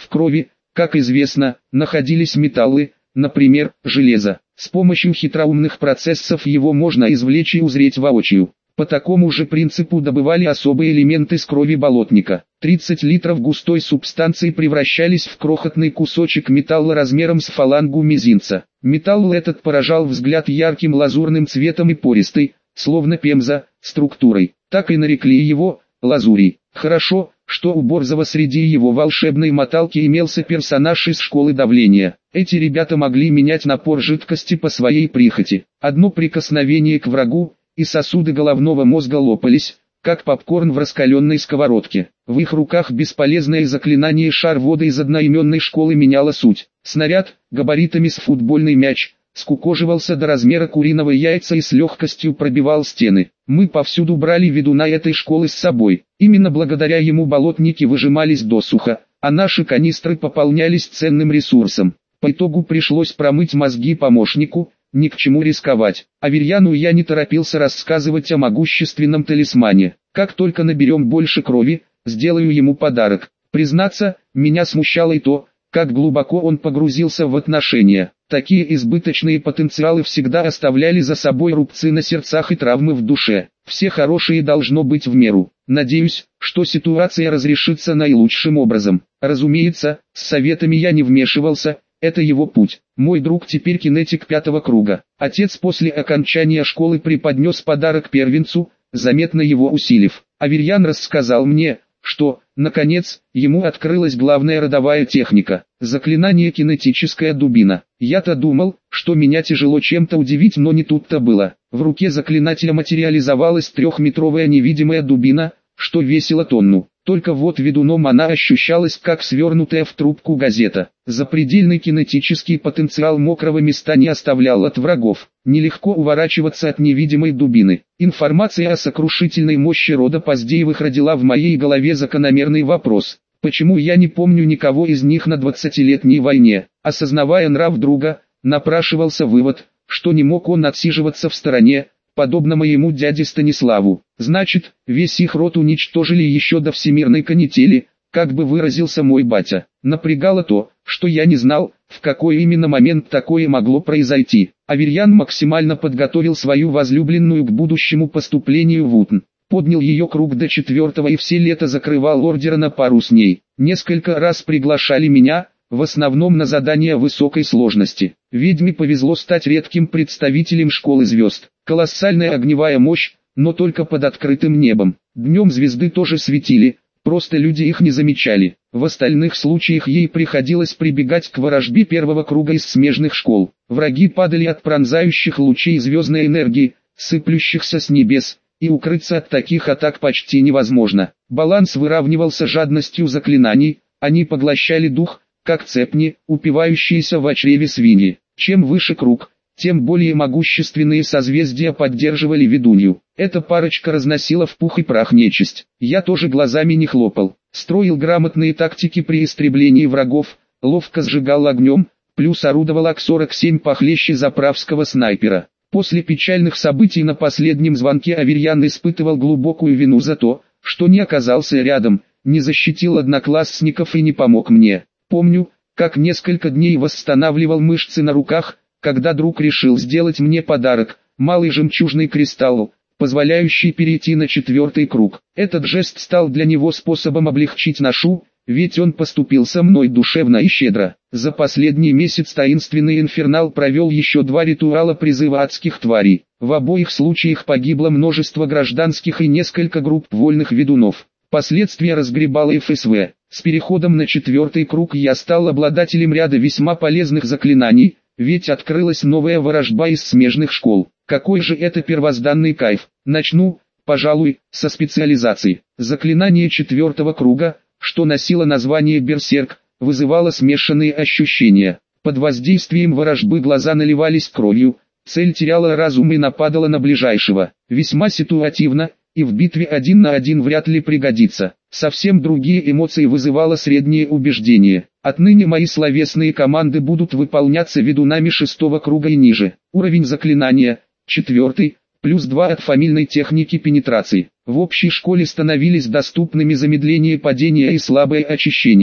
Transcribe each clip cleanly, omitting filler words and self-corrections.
крови, как известно, находились металлы, например, железо. С помощью хитроумных процессов его можно извлечь и узреть воочию. По такому же принципу добывали особые элементы с крови болотника. 30 литров густой субстанции превращались в крохотный кусочек металла размером с фалангу мизинца. Металл этот поражал взгляд ярким лазурным цветом и пористой, словно пемза, структурой. Так и нарекли его лазурий. Хорошо, что у Борзова среди его волшебной моталки имелся персонаж из школы давления. Эти ребята могли менять напор жидкости по своей прихоти. Одно прикосновение к врагу, и сосуды головного мозга лопались, как попкорн в раскаленной сковородке. В их руках бесполезное заклинание шар воды из одноименной школы меняло суть. Снаряд, габаритами с футбольный мяч, скукоживался до размера куриного яйца и с легкостью пробивал стены. Мы повсюду брали ведуна этой школы с собой. Именно благодаря ему болотники выжимались досуха, а наши канистры пополнялись ценным ресурсом. По итогу пришлось промыть мозги помощнику, ни к чему рисковать. Аверьяну я не торопился рассказывать о могущественном талисмане. Как только наберем больше крови, сделаю ему подарок. Признаться, меня смущало и то, как глубоко он погрузился в отношения. Такие избыточные потенциалы всегда оставляли за собой рубцы на сердцах и травмы в душе. Все хорошие должно быть в меру. Надеюсь, что ситуация разрешится наилучшим образом. Разумеется, с советами я не вмешивался. Это его путь. Мой друг теперь кинетик 5-го круга. Отец после окончания школы преподнес подарок первенцу, заметно его усилив. Аверьян рассказал мне, что, наконец, ему открылась главная родовая техника – заклинание кинетическая дубина. Я-то думал, что меня тяжело чем-то удивить, но не тут-то было. В руке заклинателя материализовалась 3-метровая невидимая дубина, что весила тонну. Только вот ведуном она ощущалась как свернутая в трубку газета. Запредельный кинетический потенциал мокрого места не оставлял от врагов. Нелегко уворачиваться от невидимой дубины. Информация о сокрушительной мощи рода Поздеевых родила в моей голове закономерный вопрос. Почему я не помню никого из них на 20-летней войне? Осознавая нрав друга, напрашивался вывод, что не мог он отсиживаться в стороне, подобно моему дяде Станиславу. Значит, весь их род уничтожили еще до всемирной канители, как бы выразился мой батя. Напрягало то, что я не знал, в какой именно момент такое могло произойти. Аверьян максимально подготовил свою возлюбленную к будущему поступлению в УТН. Поднял ее круг до 4-го и все лето закрывал ордера на пару с ней. Несколько раз приглашали меня, в основном на задания высокой сложности. Ведьме повезло стать редким представителем школы звезд. Колоссальная огневая мощь, но только под открытым небом. Днем звезды тоже светили, просто люди их не замечали. В остальных случаях ей приходилось прибегать к ворожбе 1-го круга из смежных школ. Враги падали от пронзающих лучей звездной энергии, сыплющихся с небес, и укрыться от таких атак почти невозможно. Баланс выравнивался жадностью заклинаний, они поглощали дух, как цепни, упивающиеся в чреве свиньи. Чем выше круг, тем более могущественные созвездия поддерживали ведунью. Эта парочка разносила в пух и прах нечисть. Я тоже глазами не хлопал. Строил грамотные тактики при истреблении врагов, ловко сжигал огнем, плюс орудовал АК-47 похлеще заправского снайпера. После печальных событий на последнем звонке Аверьян испытывал глубокую вину за то, что не оказался рядом, не защитил одноклассников и не помог мне. Помню, как несколько дней восстанавливал мышцы на руках, когда друг решил сделать мне подарок, малый жемчужный кристалл, позволяющий перейти на 4-й круг. Этот жест стал для него способом облегчить ношу, ведь он поступил со мной душевно и щедро. За последний месяц таинственный инфернал провел еще 2 ритуала призыва адских тварей. В обоих случаях погибло множество гражданских и несколько групп вольных ведунов. Последствия разгребало ФСВ. С переходом на 4-й круг я стал обладателем ряда весьма полезных заклинаний, ведь открылась новая ворожба из смежных школ. Какой же это первозданный кайф. Начну, пожалуй, со специализации. Заклинание 4-го круга, что носило название Берсерк, вызывало смешанные ощущения. Под воздействием ворожбы глаза наливались кровью, цель теряла разум и нападала на ближайшего. Весьма ситуативно, и в битве 1 на 1 вряд ли пригодится. Совсем другие эмоции вызывало среднее убеждение. Отныне мои словесные команды будут выполняться ведунами 6-го круга и ниже. Уровень заклинания, 4-й, плюс 2 от фамильной техники пенетрации. В общей школе становились доступными замедление падения и слабое очищение.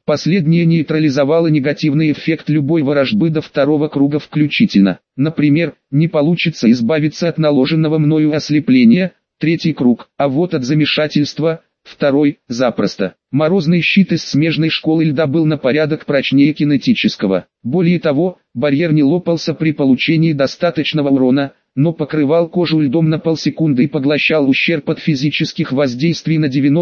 Последнее нейтрализовало негативный эффект любой ворожбы до второго круга включительно. Например, не получится избавиться от наложенного мною ослепления, третий круг, а вот от замешательства, второй, запросто. Морозный щит из смежной школы льда был на порядок прочнее кинетического. Более того, барьер не лопался при получении достаточного урона, но покрывал кожу льдом на полсекунды и поглощал ущерб от физических воздействий на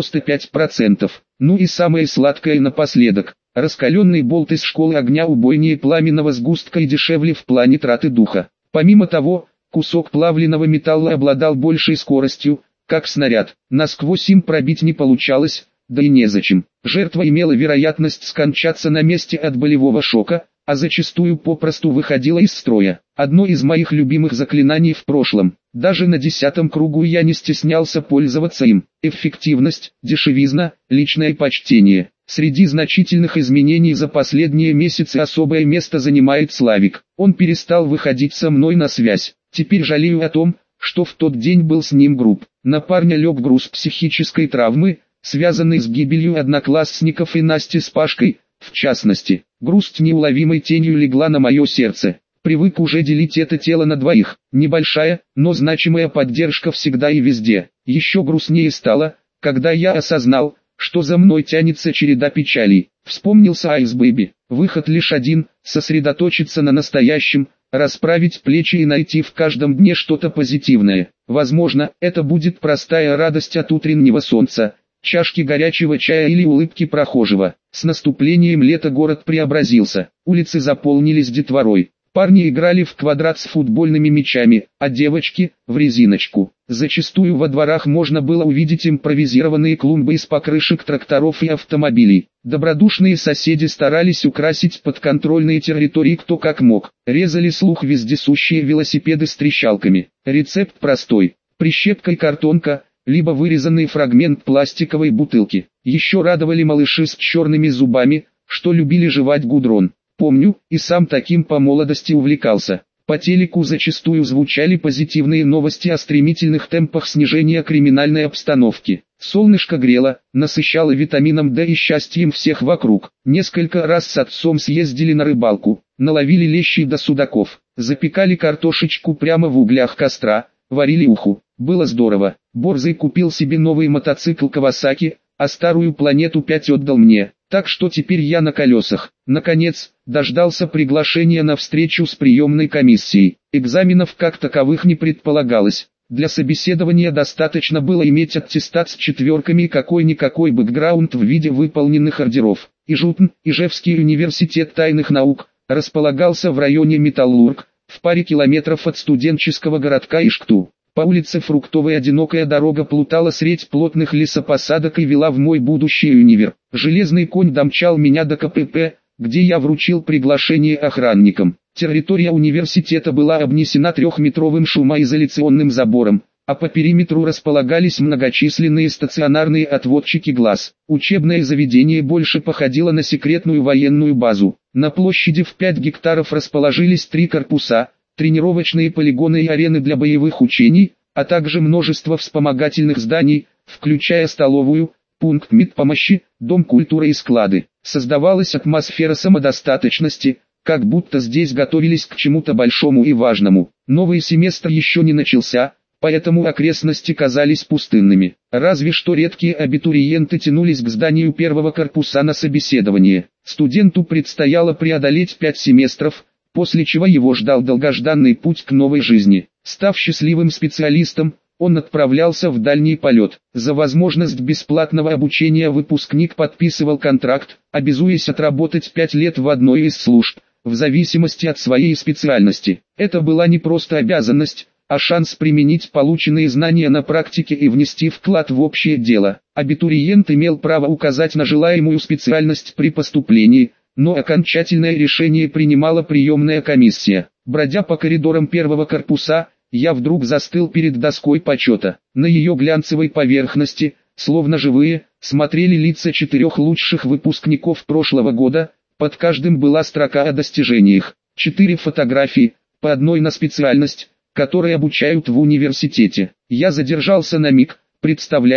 95%. Ну и самое сладкое напоследок. Раскаленный болт из школы огня убойнее пламенного сгустка и дешевле в плане траты духа. Помимо того, кусок плавленного металла обладал большей скоростью, как снаряд. Насквозь им пробить не получалось, да и незачем. Жертва имела вероятность скончаться на месте от болевого шока, а зачастую попросту выходила из строя. Одно из моих любимых заклинаний в прошлом. Даже на 10-м кругу я не стеснялся пользоваться им. Эффективность, дешевизна, личное почтение. Среди значительных изменений за последние месяцы особое место занимает Славик. Он перестал выходить со мной на связь. Теперь жалею о том, что в тот день был с ним груб. На парня лег груз психической травмы, связанный с гибелью одноклассников и Насти с Пашкой, в частности. Грусть неуловимой тенью легла на мое сердце. Привык уже делить это тело на двоих. Небольшая, но значимая поддержка всегда и везде. Еще грустнее стало, когда я осознал, что за мной тянется череда печалей. Вспомнился Ice Baby. Выход лишь один: сосредоточиться на настоящем, расправить плечи и найти в каждом дне что-то позитивное. Возможно, это будет простая радость от утреннего солнца, чашки горячего чая или улыбки прохожего. С наступлением лета город преобразился. Улицы заполнились детворой. Парни играли в квадрат с футбольными мячами, а девочки – в резиночку. Зачастую во дворах можно было увидеть импровизированные клумбы из покрышек тракторов и автомобилей. Добродушные соседи старались украсить подконтрольные территории кто как мог. Резали слух вездесущие велосипеды с трещалками. Рецепт простой: прищепка и картонка, либо вырезанный фрагмент пластиковой бутылки. Еще радовали малыши с черными зубами, что любили жевать гудрон. Помню, и сам таким по молодости увлекался. По телеку зачастую звучали позитивные новости о стремительных темпах снижения криминальной обстановки. Солнышко грело, насыщало витамином D и счастьем всех вокруг. Несколько раз с отцом съездили на рыбалку, наловили лещей до судаков, запекали картошечку прямо в углях костра, варили уху. Было здорово. Борзый купил себе новый мотоцикл Kawasaki, а старую Планету 5 отдал мне. Так что теперь я на колесах. Наконец, дождался приглашения на встречу с приемной комиссией. Экзаменов как таковых не предполагалось. Для собеседования достаточно было иметь аттестат с четверками и какой-никакой бэкграунд в виде выполненных ордеров. Ижутн, Ижевский университет тайных наук, располагался в районе Металлург, в паре километров от студенческого городка Ишкту. По улице Фруктовой одинокая дорога плутала средь плотных лесопосадок и вела в мой будущий универ. Железный конь домчал меня до КПП, где я вручил приглашение охранникам. Территория университета была обнесена 3-метровым шумоизоляционным забором, а по периметру располагались многочисленные стационарные отводчики глаз. Учебное заведение больше походило на секретную военную базу. На площади в 5 гектаров расположились 3 корпуса, тренировочные полигоны и арены для боевых учений, а также множество вспомогательных зданий, включая столовую, пункт медпомощи, дом культуры и склады. Создавалась атмосфера самодостаточности, как будто здесь готовились к чему-то большому и важному. Новый семестр еще не начался, поэтому окрестности казались пустынными. Разве что редкие абитуриенты тянулись к зданию первого корпуса на собеседование. Студенту предстояло преодолеть 5 семестров, после чего его ждал долгожданный путь к новой жизни. Став счастливым специалистом, он отправлялся в дальний полет. За возможность бесплатного обучения выпускник подписывал контракт, обязуясь отработать 5 лет в одной из служб, в зависимости от своей специальности. Это была не просто обязанность, а шанс применить полученные знания на практике и внести вклад в общее дело. Абитуриент имел право указать на желаемую специальность при поступлении, но окончательное решение принимала приемная комиссия. Бродя по коридорам первого корпуса, я вдруг застыл перед доской почета. На ее глянцевой поверхности, словно живые, смотрели лица 4 лучших выпускников прошлого года, под каждым была строка о достижениях. 4 фотографии, по одной на специальность, которой обучают в университете. Я задержался на миг, представляя,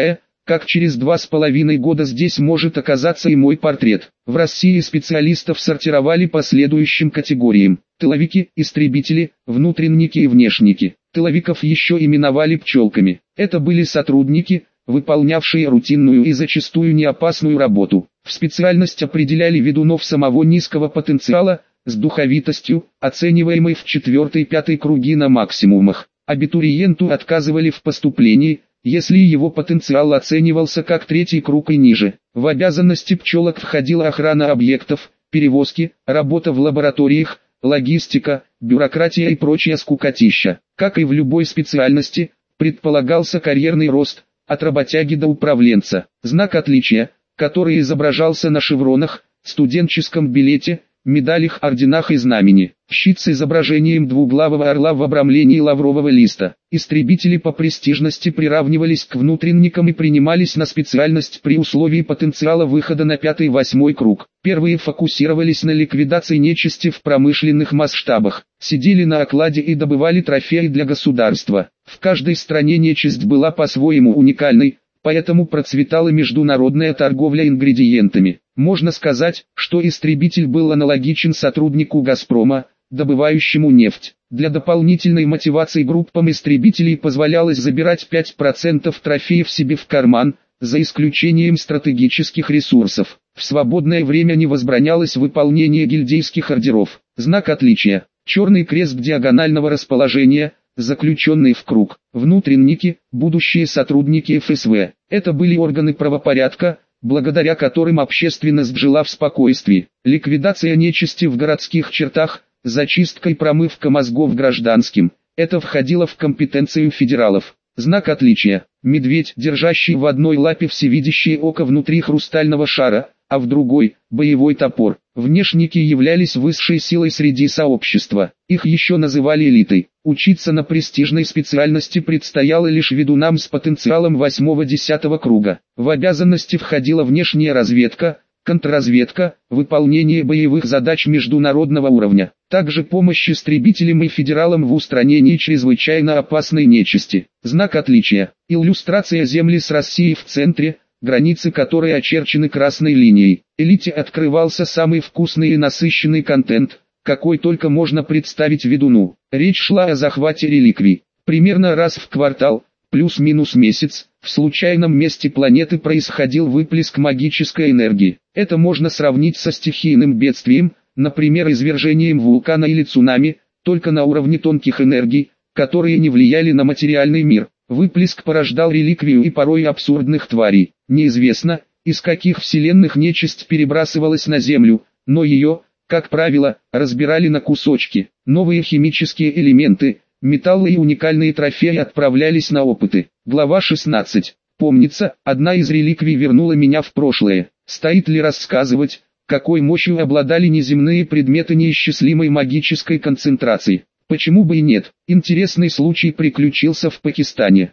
как через 2,5 года здесь может оказаться и мой портрет. В России специалистов сортировали по следующим категориям: тыловики, истребители, внутренники и внешники. Тыловиков еще именовали пчелками. Это были сотрудники, выполнявшие рутинную и зачастую неопасную работу. В специальность определяли ведунов самого низкого потенциала, с духовитостью, оцениваемой в 4-5 круги на максимумах. Абитуриенту отказывали в поступлении, если его потенциал оценивался как 3-й круг и ниже. В обязанности пчелок входила охрана объектов, перевозки, работа в лабораториях, логистика, бюрократия и прочая скукотища. Как и в любой специальности, предполагался карьерный рост, от работяги до управленца. Знак отличия, который изображался на шевронах, студенческом билете, медалях, орденах и знамени. Щит с изображением двуглавого орла в обрамлении лаврового листа. Истребители по престижности приравнивались к внутренникам и принимались на специальность при условии потенциала выхода на 5-8 круг. Первые фокусировались на ликвидации нечисти в промышленных масштабах, сидели на окладе и добывали трофеи для государства. В каждой стране нечисть была по-своему уникальной, поэтому процветала международная торговля ингредиентами. Можно сказать, что истребитель был аналогичен сотруднику «Газпрома», добывающему нефть. Для дополнительной мотивации группам истребителей позволялось забирать 5% трофеев себе в карман, за исключением стратегических ресурсов. В свободное время не возбранялось выполнение гильдейских ордеров. Знак отличия: черный крест диагонального расположения, заключенный в круг. Внутренники, будущие сотрудники ФСВ. Это были органы правопорядка, благодаря которым общественность жила в спокойствии. Ликвидация нечисти в городских чертах, зачистка и промывка мозгов гражданским. Это входило в компетенцию федералов. Знак отличия: медведь, держащий в одной лапе всевидящее око внутри хрустального шара, а в другой – боевой топор. Внешники являлись высшей силой среди сообщества. Их еще называли элитой. Учиться на престижной специальности предстояло лишь ведунам с потенциалом 8-10 круга. В обязанности входила внешняя разведка, контрразведка, выполнение боевых задач международного уровня. Также помощь истребителям и федералам в устранении чрезвычайно опасной нечисти. Знак отличия: иллюстрация земли с Россией в центре, границы которой очерчены красной линией. Элите открывался самый вкусный и насыщенный контент, какой только можно представить ведуну. Речь шла о захвате реликвий. Примерно раз в квартал, плюс-минус месяц, в случайном месте планеты происходил выплеск магической энергии. Это можно сравнить со стихийным бедствием, например извержением вулкана или цунами, только на уровне тонких энергий, которые не влияли на материальный мир. Выплеск порождал реликвию и порой абсурдных тварей. Неизвестно, из каких вселенных нечисть перебрасывалась на Землю, но ее, как правило, разбирали на кусочки. Новые химические элементы, металлы и уникальные трофеи отправлялись на опыты. Глава 16. Помнится, одна из реликвий вернула меня в прошлое. Стоит ли рассказывать, какой мощью обладали неземные предметы неисчислимой магической концентрации? Почему бы и нет? Интересный случай приключился в Пакистане.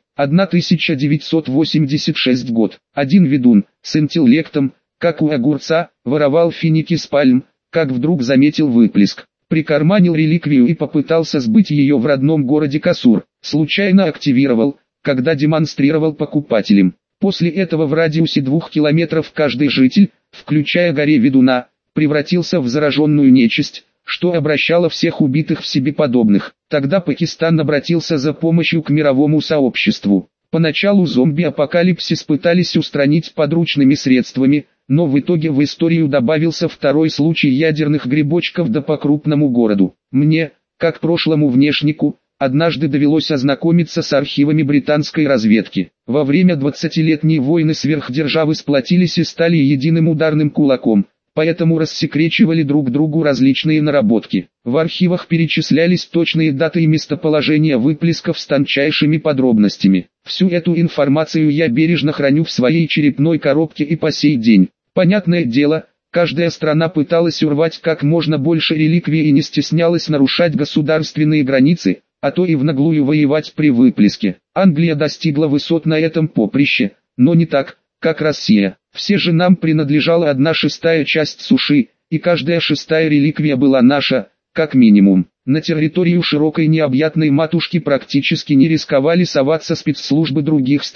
1986 год. Один ведун, с интеллектом, как у огурца, воровал финики с пальм, как вдруг заметил выплеск. Прикарманил реликвию и попытался сбыть ее в родном городе Касур. Случайно активировал, когда демонстрировал покупателям. После этого в радиусе 2 километров каждый житель, включая горе ведуна, превратился в зараженную нечисть, что обращало всех убитых в себе подобных. Тогда Пакистан обратился за помощью к мировому сообществу. Поначалу зомби-апокалипсис пытались устранить подручными средствами, но в итоге в историю добавился второй случай ядерных грибочков да по крупному городу. Мне, как прошлому внешнику, однажды довелось ознакомиться с архивами британской разведки. Во время 20-летней войны сверхдержавы сплотились и стали единым ударным кулаком, поэтому рассекречивали друг другу различные наработки. В архивах перечислялись точные даты и местоположения выплесков с тончайшими подробностями. Всю эту информацию я бережно храню в своей черепной коробке и по сей день. Понятное дело, каждая страна пыталась урвать как можно больше реликвий и не стеснялась нарушать государственные границы, а то и в наглую воевать при выплеске. Англия достигла высот на этом поприще, но не так, как Россия. Все же нам принадлежала 1/6 часть суши, и каждая 6-я реликвия была наша, как минимум. На территорию широкой необъятной матушки практически не рисковали соваться спецслужбы других стран.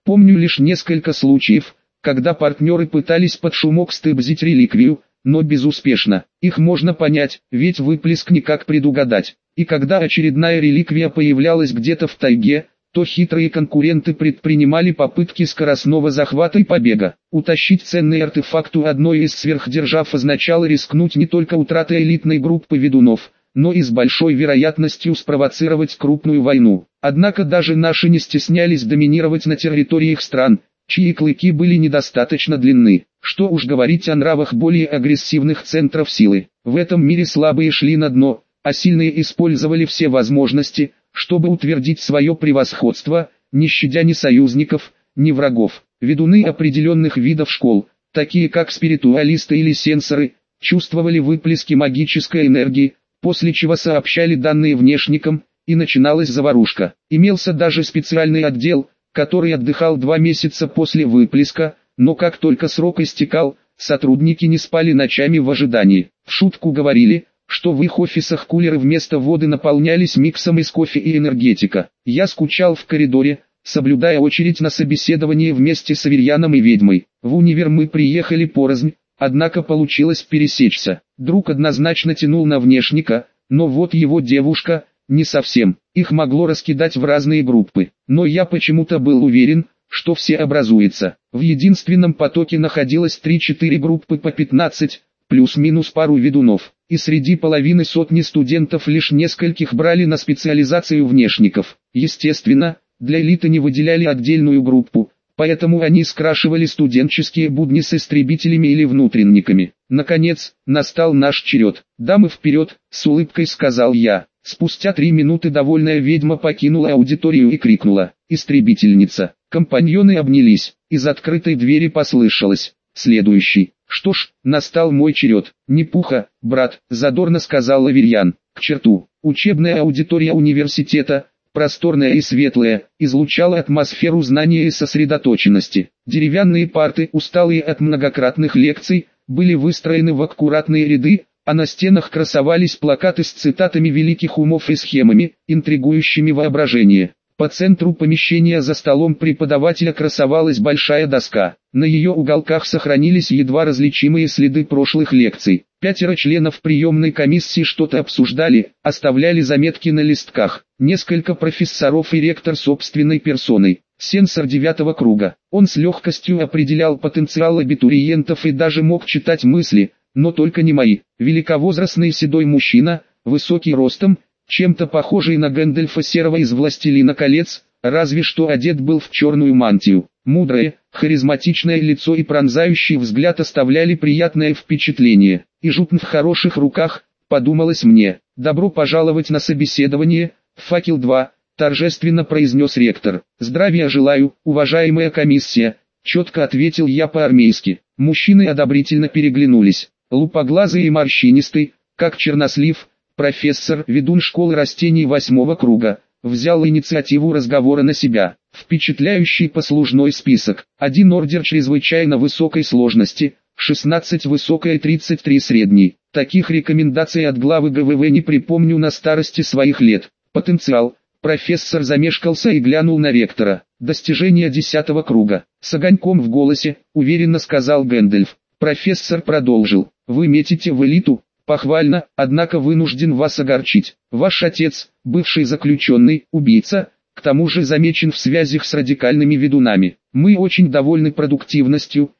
Помню лишь несколько случаев, когда партнеры пытались под шумок стыбзить реликвию, но безуспешно. Их можно понять, ведь выплеск никак предугадать. И когда очередная реликвия появлялась где-то в тайге, то хитрые конкуренты предпринимали попытки скоростного захвата и побега. Утащить ценный артефакт у одной из сверхдержав означало рискнуть не только утратой элитной группы ведунов, но и с большой вероятностью спровоцировать крупную войну. Однако даже наши не стеснялись доминировать на территориях стран, чьи клыки были недостаточно длинны. Что уж говорить о нравах более агрессивных центров силы. В этом мире слабые шли на дно, а сильные использовали все возможности, чтобы утвердить свое превосходство, не щадя ни союзников, ни врагов. Ведуны определенных видов школ, такие как спиритуалисты или сенсоры, чувствовали выплески магической энергии, после чего сообщали данные внешникам, и начиналась заварушка. Имелся даже специальный отдел, который отдыхал 2 месяца после выплеска, но как только срок истекал, сотрудники не спали ночами в ожидании. В шутку говорили, что в их офисах кулеры вместо воды наполнялись миксом из кофе и энергетика. Я скучал в коридоре, соблюдая очередь на собеседование вместе с Аверьяном и ведьмой. В универ мы приехали порознь, однако получилось пересечься. Друг однозначно тянул на внешника, но вот его девушка – не совсем. Их могло раскидать в разные группы, но я почему-то был уверен, что все образуются. В единственном потоке находилось 3-4 группы по 15, плюс-минус пару ведунов, и среди половины сотни студентов лишь нескольких брали на специализацию внешников. Естественно, для элиты не выделяли отдельную группу, поэтому они скрашивали студенческие будни с истребителями или внутренниками. Наконец, настал наш черед. «Дамы вперед!» — с улыбкой сказал я. Спустя 3 минуты довольная ведьма покинула аудиторию и крикнула: «Истребительница!». Компаньоны обнялись, из открытой двери послышалось: «Следующий». Что ж, настал мой черед. «Не пуха, брат», — задорно сказал Аверьян. «К черту». Учебная аудитория университета, просторная и светлая, излучала атмосферу знания и сосредоточенности. Деревянные парты, усталые от многократных лекций, были выстроены в аккуратные ряды, а на стенах красовались плакаты с цитатами великих умов и схемами, интригующими воображение. По центру помещения за столом преподавателя красовалась большая доска. На ее уголках сохранились едва различимые следы прошлых лекций. 5 членов приемной комиссии что-то обсуждали, оставляли заметки на листках. Несколько профессоров и ректор собственной персоной. Сенсор 9-го круга. Он с легкостью определял потенциал абитуриентов и даже мог читать мысли, но только не мои. Великовозрастный седой мужчина, высокий ростом, чем-то похожий на Гэндальфа Серого из «Властелина колец», разве что одет был в черную мантию. Мудрое, харизматичное лицо и пронзающий взгляд оставляли приятное впечатление. И жутн в хороших руках, подумалось мне. «Добро пожаловать на собеседование, факел 2», торжественно произнес ректор. «Здравия желаю, уважаемая комиссия», четко ответил я по-армейски. Мужчины одобрительно переглянулись. Лупоглазый и морщинистый, как чернослив, профессор, ведун школы растений 8-го круга, взял инициативу разговора на себя. Впечатляющий послужной список. 1 ордер чрезвычайно высокой сложности, 16 высокой и 33 средней. Таких рекомендаций от главы ГВВ не припомню на старости своих лет. Потенциал. Профессор замешкался и глянул на ректора. Достижение 10-го круга. С огоньком в голосе, уверенно сказал Гэндальф. Профессор продолжил. Вы метите в элиту? Похвально, однако вынужден вас огорчить. Ваш отец, бывший заключенный, убийца, к тому же замечен в связях с радикальными ведунами. Мы очень довольны продуктивностью,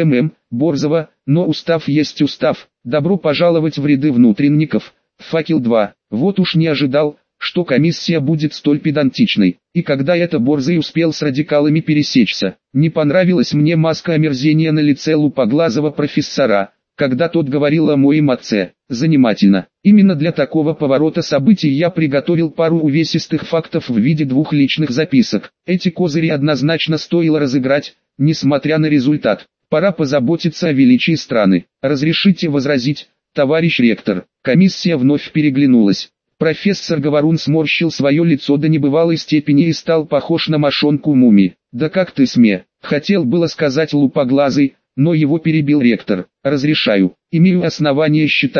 Борзова, но устав есть устав. Добро пожаловать в ряды внутренников. Факел 2. Вот уж не ожидал, что комиссия будет столь педантичной. И когда это Борзый успел с радикалами пересечься, не понравилась мне маска омерзения на лице лупоглазого профессора, когда тот говорил о моем отце. Занимательно. Именно для такого поворота событий я приготовил пару увесистых фактов в виде 2 личных записок. Эти козыри однозначно стоило разыграть, несмотря на результат. Пора позаботиться о величии страны. Разрешите возразить, товарищ ректор. Комиссия вновь переглянулась. Профессор Говорун сморщил свое лицо до небывалой степени и стал похож на мошонку мумии. «Да как ты сме?» Хотел было сказать лупоглазый, но его перебил ректор. «Разрешаю. Имею основание считать,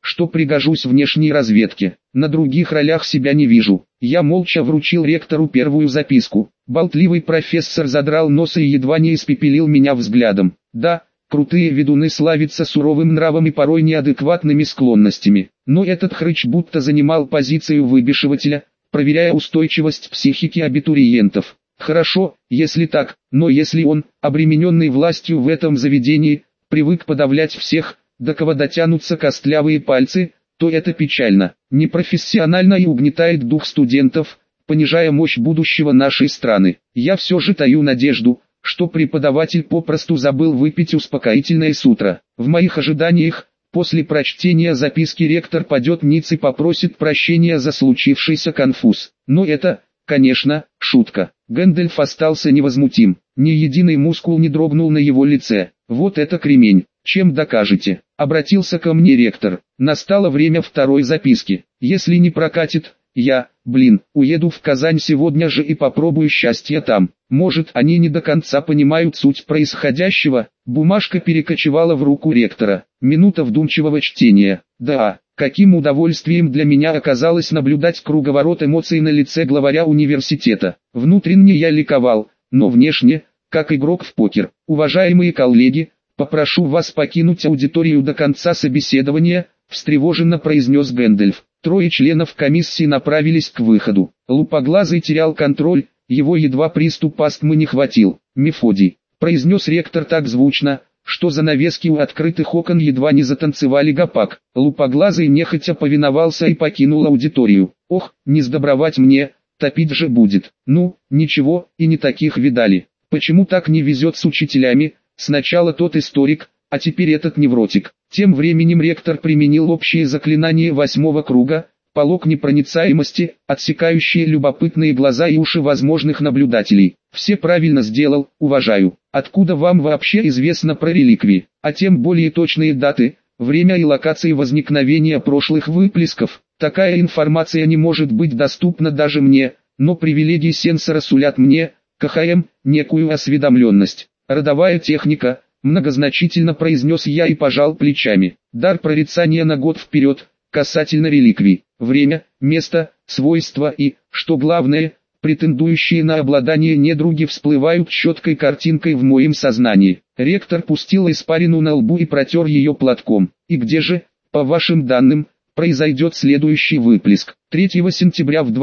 что пригожусь внешней разведке. На других ролях себя не вижу. Я молча вручил ректору первую записку. Болтливый профессор задрал нос и едва не испепелил меня взглядом. Да, крутые ведуны славятся суровым нравом и порой неадекватными склонностями. Но этот хрыч будто занимал позицию выбешивателя, проверяя устойчивость психики абитуриентов. Хорошо, если так, но если он, обремененный властью в этом заведении, привык подавлять всех, до кого дотянутся костлявые пальцы, то это печально, непрофессионально и угнетает дух студентов, понижая мощь будущего нашей страны. Я все же таю надежду, что преподаватель попросту забыл выпить успокоительное с утра. В моих ожиданиях, после прочтения записки ректор падет ниц и попросит прощения за случившийся конфуз. Но это, конечно, шутка. Гэндальф остался невозмутим, ни единый мускул не дрогнул на его лице. Вот это кремень, чем докажете? Обратился ко мне ректор. Настало время второй записки. Если не прокатит, я, уеду в Казань сегодня же и попробую счастье там. Может, они не до конца понимают суть происходящего. Бумажка перекочевала в руку ректора. Минута вдумчивого чтения. Да, каким удовольствием для меня оказалось наблюдать круговорот эмоций на лице главаря университета. Внутренне я ликовал, но внешне, как игрок в покер. Уважаемые коллеги, попрошу вас покинуть аудиторию до конца собеседования, встревоженно произнес Гэндальф. Трое членов комиссии направились к выходу. Лупоглазый терял контроль, его едва приступ астмы не хватил. Мефодий, произнес ректор так звучно, что занавески у открытых окон едва не затанцевали гопак. Лупоглазый нехотя повиновался и покинул аудиторию. Ох, не сдобровать мне, топить же будет. Ну, ничего, и не таких видали. Почему так не везет с учителями? Сначала тот историк, а теперь этот невротик. Тем временем ректор применил общее заклинание 8-го круга, полог непроницаемости, отсекающие любопытные глаза и уши возможных наблюдателей. Все правильно сделал, уважаю. Откуда вам вообще известно про реликвии, а тем более точные даты, время и локации возникновения прошлых выплесков? Такая информация не может быть доступна даже мне, но привилегии сенсора сулят мне, КХМ, некую осведомленность. Родовая техника, многозначительно произнес я и пожал плечами. Дар прорицания на год вперед, касательно реликвий. Время, место, свойства и, что главное, претендующие на обладание недруги всплывают четкой картинкой в моем сознании. Ректор пустил испарину на лбу и протер ее платком. И где же, по вашим данным, произойдет следующий выплеск? 3 сентября в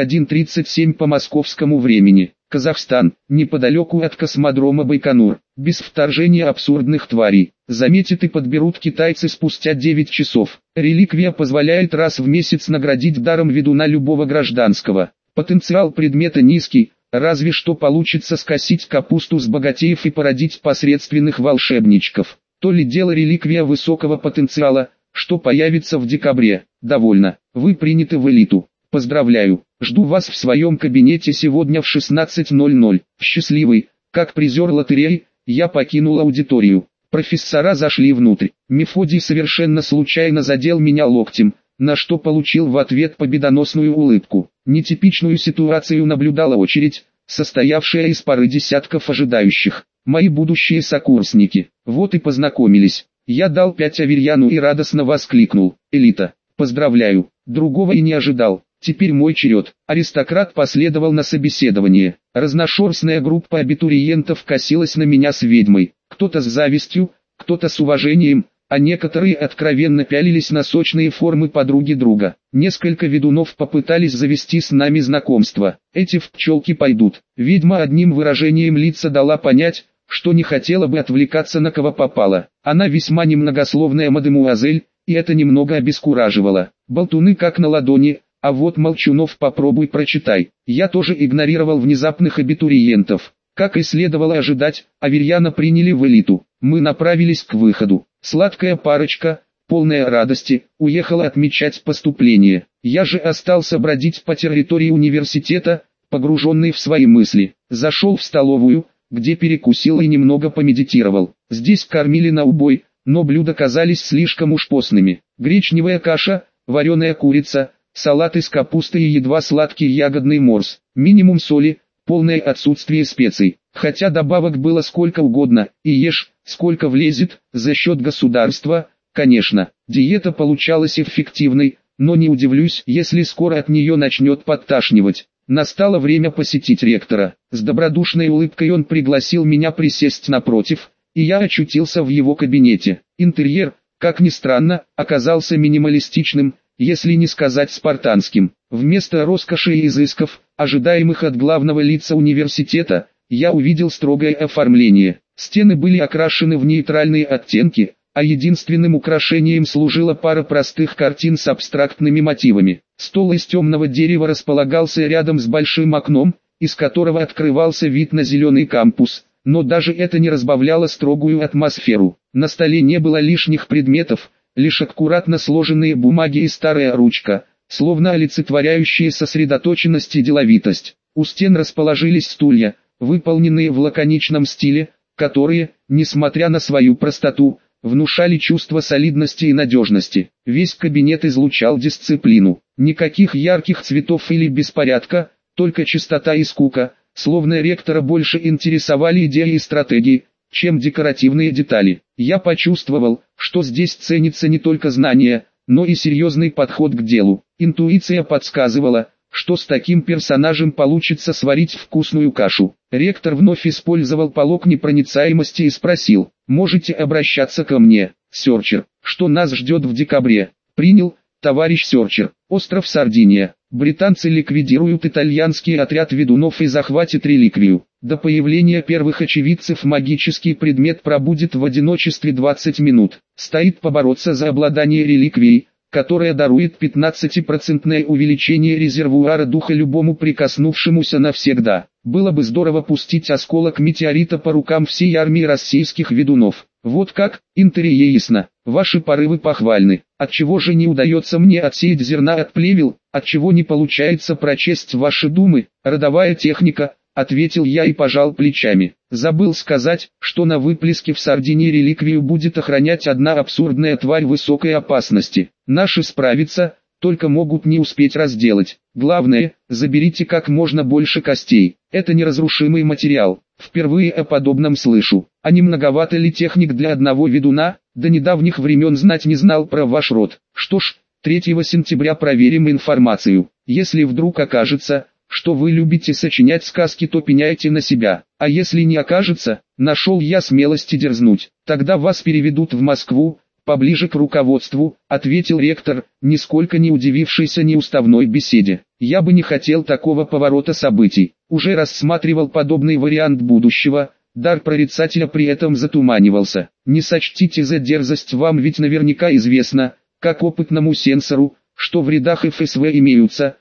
21:37 по московскому времени. Казахстан, неподалеку от космодрома Байконур, без вторжения абсурдных тварей. Заметят и подберут китайцы спустя 9 часов. Реликвия позволяет раз в месяц наградить даром ведуна любого гражданского. Потенциал предмета низкий, разве что получится скосить капусту с богатеев и породить посредственных волшебничков. То ли дело реликвия высокого потенциала, что появится в декабре. Довольно, вы приняты в элиту. Поздравляю, жду вас в своем кабинете сегодня в 16:00. Счастливый, как призер лотереи, я покинул аудиторию. Профессора зашли внутрь. Мефодий совершенно случайно задел меня локтем, на что получил в ответ победоносную улыбку. Нетипичную ситуацию наблюдала очередь, состоявшая из пары десятков ожидающих. Мои будущие сокурсники. Вот и познакомились. Я дал 5 Аверьяну и радостно воскликнул: элита, поздравляю, другого и не ожидал. Теперь мой черед. Аристократ последовал на собеседование. Разношерстная группа абитуриентов косилась на меня с ведьмой. Кто-то с завистью, кто-то с уважением, а некоторые откровенно пялились на сочные формы подруги друга. Несколько ведунов попытались завести с нами знакомство. Эти в пчелки пойдут. Ведьма одним выражением лица дала понять, что не хотела бы отвлекаться на кого попало. Она весьма немногословная мадемуазель, и это немного обескураживало. Болтуны как на ладони. А вот молчунов попробуй прочитай. Я тоже игнорировал внезапных абитуриентов. Как и следовало ожидать, Аверьяна приняли в элиту. Мы направились к выходу. Сладкая парочка, полная радости, уехала отмечать поступление. Я же остался бродить по территории университета, погруженный в свои мысли. Зашел в столовую, где перекусил и немного помедитировал. Здесь кормили на убой, но блюда казались слишком уж постными. Гречневая каша, вареная курица, салат из капусты и едва сладкий ягодный морс. Минимум соли, полное отсутствие специй. Хотя добавок было сколько угодно, и ешь, сколько влезет, за счет государства, Конечно, диета получалась эффективной, но не удивлюсь, если скоро от нее начнет подташнивать. Настало время посетить ректора. С добродушной улыбкой он пригласил меня присесть напротив, и я очутился в его кабинете. Интерьер, как ни странно, оказался минималистичным, если не сказать спартанским. Вместо роскоши и изысков, ожидаемых от главного лица университета, я увидел строгое оформление. Стены были окрашены в нейтральные оттенки, а единственным украшением служила пара простых картин с абстрактными мотивами. Стол из темного дерева располагался рядом с большим окном, из которого открывался вид на зеленый кампус, но даже это не разбавляло строгую атмосферу. На столе не было лишних предметов, лишь аккуратно сложенные бумаги и старая ручка, словно олицетворяющие сосредоточенность и деловитость. У стен расположились стулья, выполненные в лаконичном стиле, которые, несмотря на свою простоту, внушали чувство солидности и надежности. Весь кабинет излучал дисциплину. Никаких ярких цветов или беспорядка, только чистота и скука, словно ректора больше интересовали идеи и стратегии, чем декоративные детали. Я почувствовал, что здесь ценится не только знание, но и серьезный подход к делу. Интуиция подсказывала, что с таким персонажем получится сварить вкусную кашу. Ректор вновь использовал полог непроницаемости и спросил: «Можете обращаться ко мне, Сёрчер, что нас ждет в декабре?» «Принял, товарищ Сёрчер. Остров Сардиния. Британцы ликвидируют итальянский отряд ведунов и захватят реликвию. До появления первых очевидцев магический предмет пробудет в одиночестве 20 минут. Стоит побороться за обладание реликвией, которая дарует 15% увеличение резервуара духа любому прикоснувшемуся навсегда. Было бы здорово пустить осколок метеорита по рукам всей армии российских ведунов. Вот как, Интерие ясно. Ваши порывы похвальны. Отчего же не удается мне отсеять зерна от плевел, отчего не получается прочесть ваши думы, родовая техника?» — ответил я и пожал плечами. Забыл сказать, что на выплеске в Сардинии реликвию будет охранять одна абсурдная тварь высокой опасности. Наши справятся, только могут не успеть разделать. Главное, заберите как можно больше костей. Это неразрушимый материал. Впервые о подобном слышу. А не многовато ли техник для одного ведуна? До недавних времен знать не знал про ваш род. Что ж, 3 сентября проверим информацию. Если вдруг окажется, что вы любите сочинять сказки, то пеняйте на себя. А если не окажется, нашел я смелости дерзнуть, тогда вас переведут в Москву, поближе к руководству, ответил ректор, нисколько не удивившийся неуставной беседе. Я бы не хотел такого поворота событий. Уже рассматривал подобный вариант будущего, дар прорицателя при этом затуманивался. Не сочтите за дерзость, вам ведь наверняка известно, как опытному сенсору, что в рядах ФСВ имеются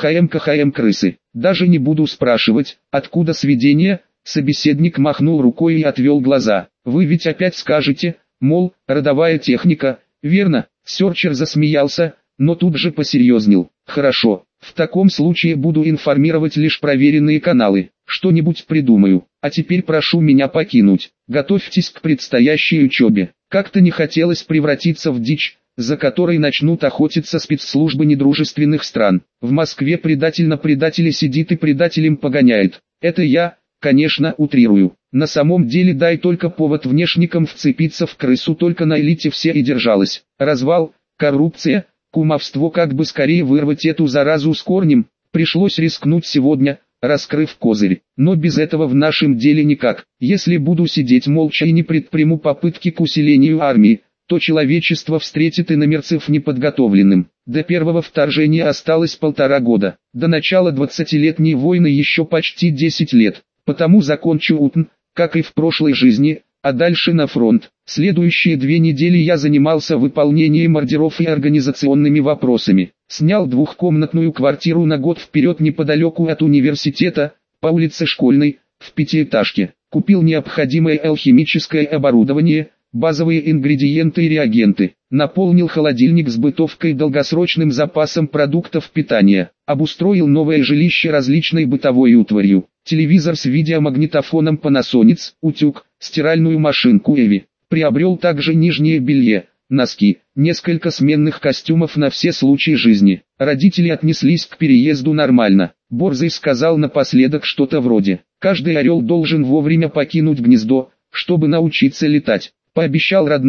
КХМ крысы. Даже не буду спрашивать, откуда сведения. Собеседник махнул рукой и отвел глаза. Вы ведь опять скажете, мол, родовая техника, верно? Сёрчер засмеялся, но тут же посерьезнел. Хорошо, в таком случае буду информировать лишь проверенные каналы, что-нибудь придумаю. А теперь прошу меня покинуть. Готовьтесь к предстоящей учебе. Как-то не хотелось превратиться в дичь, за которой начнут охотиться спецслужбы недружественных стран. В Москве предатель на предателе сидит и предателем погоняет. Это я, конечно, утрирую. На самом деле дай только повод внешникам вцепиться в крысу, только на элите все и держалось. Развал, коррупция, кумовство, как бы скорее вырвать эту заразу с корнем. Пришлось рискнуть сегодня, раскрыв козырь. Но без этого в нашем деле никак. Если буду сидеть молча и не предприму попытки к усилению армии, то человечество встретит иномерцев неподготовленным. До первого вторжения осталось 1,5 года. До начала 20-летней войны еще почти 10 лет. Потому закончу УТН, как и в прошлой жизни, а дальше на фронт. Следующие 2 недели я занимался выполнением ордеров и организационными вопросами. Снял 2-комнатную квартиру на год вперед неподалеку от университета, по улице Школьной, в 5-этажке. Купил необходимое алхимическое оборудование, базовые ингредиенты и реагенты. Наполнил холодильник с бытовкой и долгосрочным запасом продуктов питания. Обустроил новое жилище различной бытовой утварью. Телевизор с видеомагнитофоном Panasonic, утюг, стиральную машинку Эви. Приобрел также нижнее белье, носки, несколько сменных костюмов на все случаи жизни. Родители отнеслись к переезду нормально. Борзый сказал напоследок что-то вроде: «Каждый орел должен вовремя покинуть гнездо, чтобы научиться летать». Пообещал родным,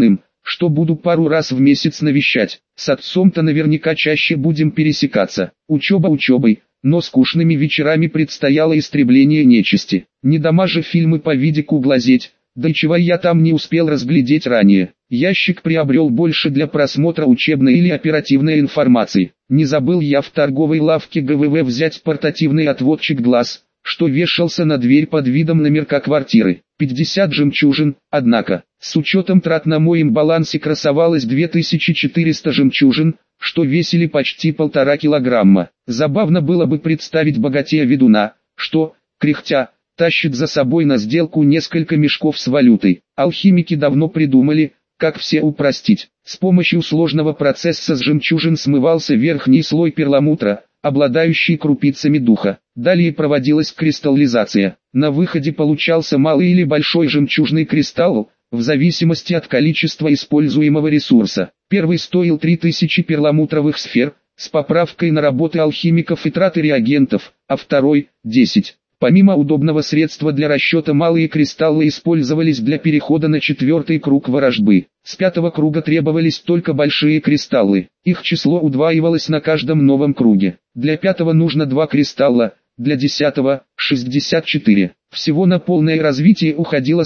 что буду пару раз в месяц навещать. С отцом-то наверняка чаще будем пересекаться. Учеба учебой, но скучными вечерами предстояло истребление нечисти. Не дома же фильмы по видику глазеть, да и чего я там не успел разглядеть ранее. Ящик приобрел больше для просмотра учебной или оперативной информации. Не забыл я в торговой лавке ГВВ взять портативный отводчик глаз, что вешался на дверь под видом номерка квартиры. 50 жемчужин, однако, с учетом трат на моем балансе красовалось 2400 жемчужин, что весили почти 1,5 килограмма. Забавно было бы представить богатея-ведуна, что, кряхтя, тащит за собой на сделку несколько мешков с валютой. Алхимики давно придумали, как все упростить. С помощью сложного процесса с жемчужин смывался верхний слой перламутра, обладающий крупицами духа. Далее проводилась кристаллизация. На выходе получался малый или большой жемчужный кристалл, в зависимости от количества используемого ресурса. Первый стоил 3000 перламутровых сфер, с поправкой на работы алхимиков и траты реагентов, а второй – 10. Помимо удобного средства для расчета, малые кристаллы использовались для перехода на 4-й круг ворожбы. С 5-го круга требовались только большие кристаллы. Их число удваивалось на каждом новом круге. Для 5-го нужно 2 кристалла, для 10-го – 64. Всего на полное развитие уходило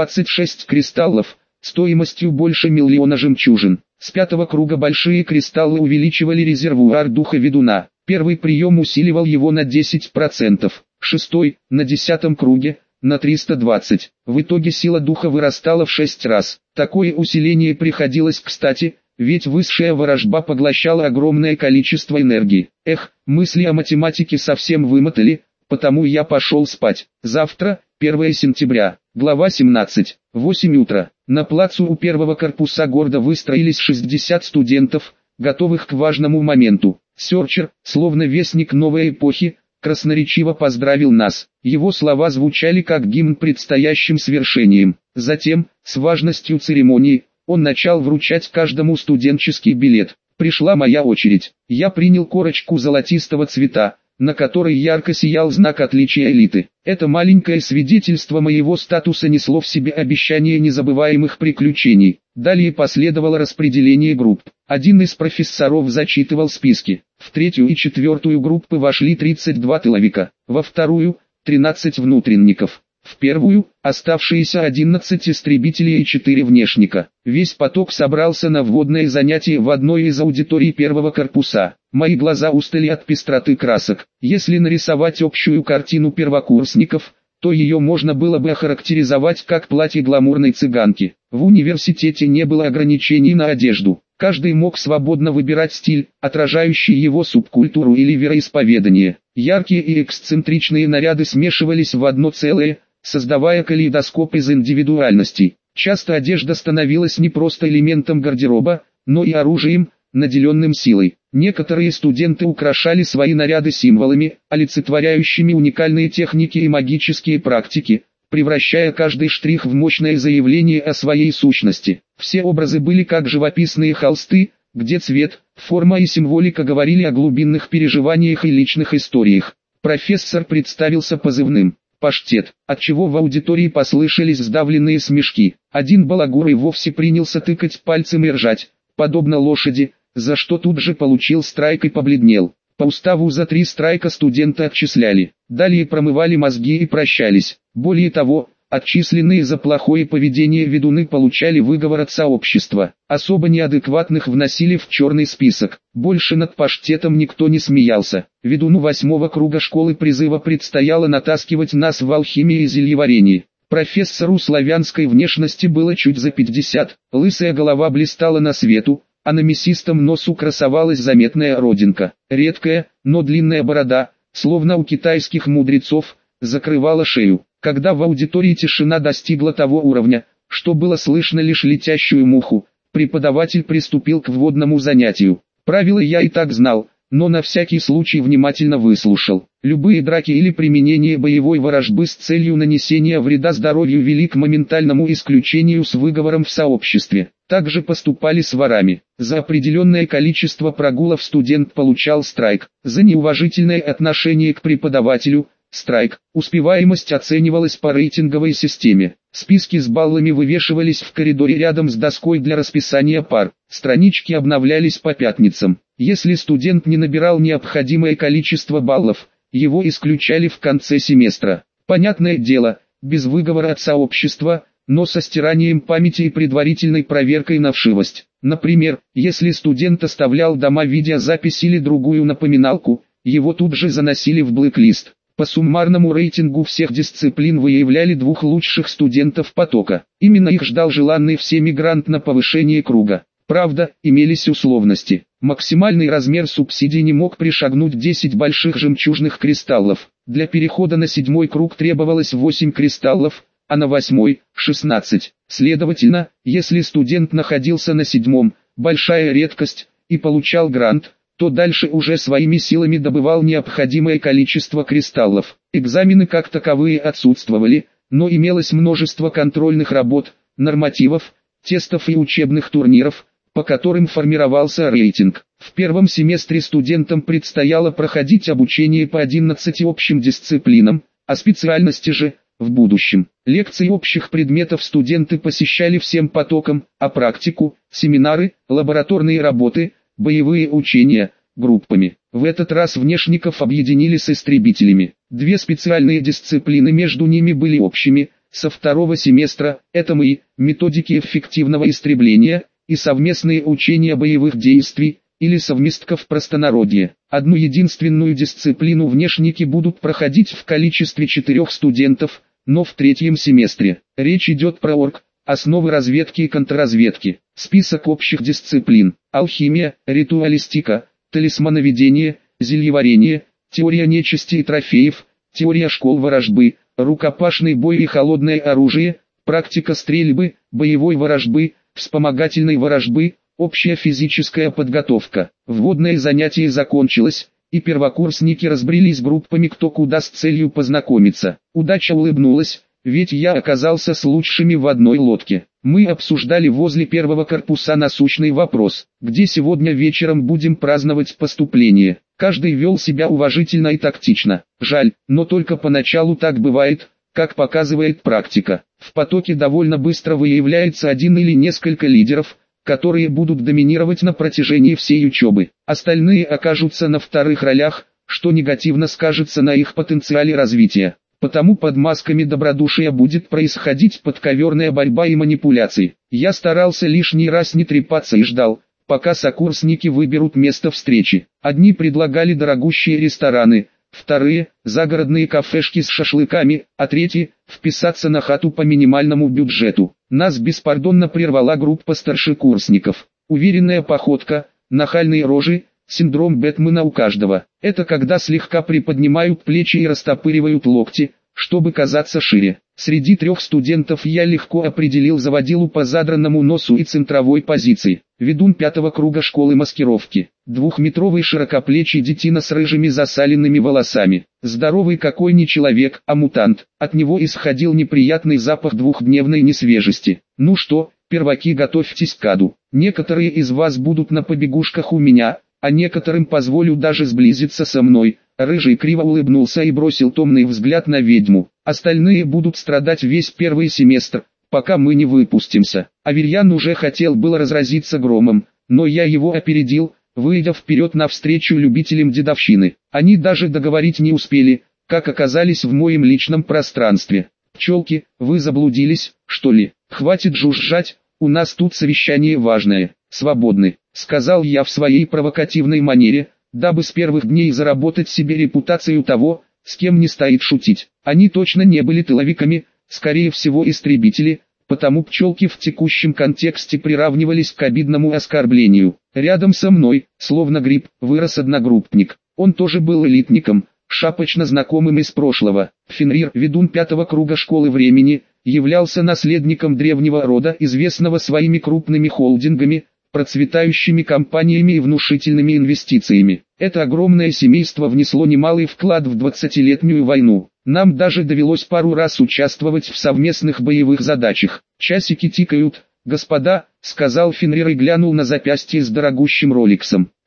126 кристаллов, стоимостью больше 1 000 000 жемчужин. С 5-го круга большие кристаллы увеличивали резервуар духа ведуна. Первый прием усиливал его на 10%. Шестой, на 10-м круге, на 320. В итоге сила духа вырастала в 6 раз. Такое усиление приходилось кстати, ведь высшая ворожба поглощала огромное количество энергии. Мысли о математике совсем вымотали, потому я пошел спать. Завтра, 1 сентября, глава 17, 8 утра. На плацу у первого корпуса города выстроились 60 студентов, готовых к важному моменту. Сёрчер, словно вестник новой эпохи, красноречиво поздравил нас. Его слова звучали как гимн предстоящим свершением. Затем, с важностью церемонии, он начал вручать каждому студенческий билет. Пришла моя очередь. Я принял корочку золотистого цвета, на которой ярко сиял знак отличия элиты. Это маленькое свидетельство моего статуса несло в себе обещание незабываемых приключений. Далее последовало распределение групп. Один из профессоров зачитывал списки. В 3-ю и 4-ю группы вошли 32 тыловика, во 2-ю – 13 внутренников, в 1-ю – оставшиеся 11 истребителей и 4 внешника. Весь поток собрался на вводное занятие в одной из аудиторий первого корпуса. Мои глаза устали от пестроты красок. Если нарисовать общую картину первокурсников, то ее можно было бы охарактеризовать как платье гламурной цыганки. В университете не было ограничений на одежду. Каждый мог свободно выбирать стиль, отражающий его субкультуру или вероисповедание. Яркие и эксцентричные наряды смешивались в одно целое, создавая калейдоскоп из индивидуальностей. Часто одежда становилась не просто элементом гардероба, но и оружием, наделенным силой. Некоторые студенты украшали свои наряды символами, олицетворяющими уникальные техники и магические практики, превращая каждый штрих в мощное заявление о своей сущности. Все образы были как живописные холсты, где цвет, форма и символика говорили о глубинных переживаниях и личных историях. Профессор представился позывным «Паштет», отчего в аудитории послышались сдавленные смешки. Один балагур и вовсе принялся тыкать пальцем и ржать, подобно лошади, за что тут же получил страйк и побледнел. По уставу за 3 страйка студента отчисляли, далее промывали мозги и прощались. Более того, отчисленные за плохое поведение ведуны получали выговор от сообщества. Особо неадекватных вносили в черный список. Больше над паштетом никто не смеялся. Ведуну 8-го круга школы призыва предстояло натаскивать нас в алхимии и зельеварении. Профессору славянской внешности было чуть за 50, лысая голова блистала на свету, а на мясистом носу красовалась заметная родинка. Редкая, но длинная борода, словно у китайских мудрецов, закрывала шею. Когда в аудитории тишина достигла того уровня, что было слышно лишь летящую муху, преподаватель приступил к вводному занятию. Правила я и так знал, но на всякий случай внимательно выслушал. Любые драки или применение боевой ворожбы с целью нанесения вреда здоровью вели к моментальному исключению с выговором в сообществе. Также поступали с ворами. За определенное количество прогулов студент получал страйк. За неуважительное отношение к преподавателю, Страйк. Успеваемость оценивалась по рейтинговой системе. Списки с баллами вывешивались в коридоре рядом с доской для расписания пар. Странички обновлялись по пятницам. Если студент не набирал необходимое количество баллов, его исключали в конце семестра. Понятное дело, без выговора от сообщества, но со стиранием памяти и предварительной проверкой на вшивость. Например, если студент оставлял дома видеозапись или другую напоминалку, его тут же заносили в блэк-лист. По суммарному рейтингу всех дисциплин выявляли 2 лучших студентов потока. Именно их ждал желанный всеми грант на повышение круга. Правда, имелись условности. Максимальный размер субсидий не мог пришагнуть 10 больших жемчужных кристаллов. Для перехода на 7-й круг требовалось 8 кристаллов, а на 8-й – 16. Следовательно, если студент находился на 7-м, большая редкость, и получал грант, то дальше уже своими силами добывал необходимое количество кристаллов. Экзамены как таковые отсутствовали, но имелось множество контрольных работ, нормативов, тестов и учебных турниров, по которым формировался рейтинг. В первом семестре студентам предстояло проходить обучение по 11 общим дисциплинам, а специальности же – в будущем. Лекции общих предметов студенты посещали всем потоком, а практику, семинары, лабораторные работы, боевые учения – группами. В этот раз внешников объединили с истребителями. 2 специальные дисциплины между ними были общими. Со 2-го семестра – это МИ, методики эффективного истребления, и совместные учения боевых действий, или совместка в простонародье. Одну единственную дисциплину внешники будут проходить в количестве 4 студентов, но в 3-м семестре. Речь идет про ОРК, основы разведки и контрразведки. Список общих дисциплин: алхимия, ритуалистика, талисмановедение, зельеварение, теория нечисти и трофеев, теория школ ворожбы, рукопашный бой и холодное оружие, практика стрельбы, боевой ворожбы, вспомогательной ворожбы, общая физическая подготовка. Вводное занятие закончилось, и первокурсники разбрелись группами кто куда с целью познакомиться. Удача улыбнулась, ведь я оказался с лучшими в одной лодке. Мы обсуждали возле первого корпуса насущный вопрос, где сегодня вечером будем праздновать поступление. Каждый вел себя уважительно и тактично. Жаль, но только поначалу так бывает, как показывает практика. В потоке довольно быстро выявляется один или несколько лидеров, которые будут доминировать на протяжении всей учебы. Остальные окажутся на вторых ролях, что негативно скажется на их потенциале развития. Потому под масками добродушия будет происходить подковерная борьба и манипуляции. Я старался лишний раз не трепаться и ждал, пока сокурсники выберут место встречи. Одни предлагали дорогущие рестораны, вторые – загородные кафешки с шашлыками, а третьи – вписаться на хату по минимальному бюджету. Нас беспардонно прервала группа старшекурсников. Уверенная походка, нахальные рожи, синдром Бэтмена у каждого. Это когда слегка приподнимают плечи и растопыривают локти, чтобы казаться шире. Среди 3 студентов я легко определил заводилу по задранному носу и центровой позиции. Ведун 5-го круга школы маскировки. 2-метровый широкоплечий детина с рыжими засаленными волосами. Здоровый какой не человек, а мутант. От него исходил неприятный запах 2-дневной несвежести. Ну что, перваки, готовьтесь к аду. Некоторые из вас будут на побегушках у меня, а некоторым позволю даже сблизиться со мной. Рыжий криво улыбнулся и бросил томный взгляд на ведьму. Остальные будут страдать весь первый семестр, пока мы не выпустимся. Аверьян уже хотел было разразиться громом, но я его опередил, выйдя вперед навстречу любителям дедовщины. Они даже договорить не успели, как оказались в моем личном пространстве. «Пчелки, вы заблудились, что ли? Хватит жужжать, у нас тут совещание важное. Свободны», — сказал я в своей провокативной манере, дабы с первых дней заработать себе репутацию того, с кем не стоит шутить. Они точно не были тыловиками, скорее всего истребители, потому пчелки в текущем контексте приравнивались к обидному оскорблению. Рядом со мной, словно гриб, вырос одногруппник. Он тоже был элитником, шапочно знакомым из прошлого. Фенрир, ведун 5-го круга школы времени, являлся наследником древнего рода, известного своими крупными холдингами, процветающими компаниями и внушительными инвестициями. Это огромное семейство внесло немалый вклад в 20-летнюю войну. Нам даже довелось пару раз участвовать в совместных боевых задачах. «Часики тикают, господа», — сказал Фенрир и глянул на запястье с дорогущим роликсом.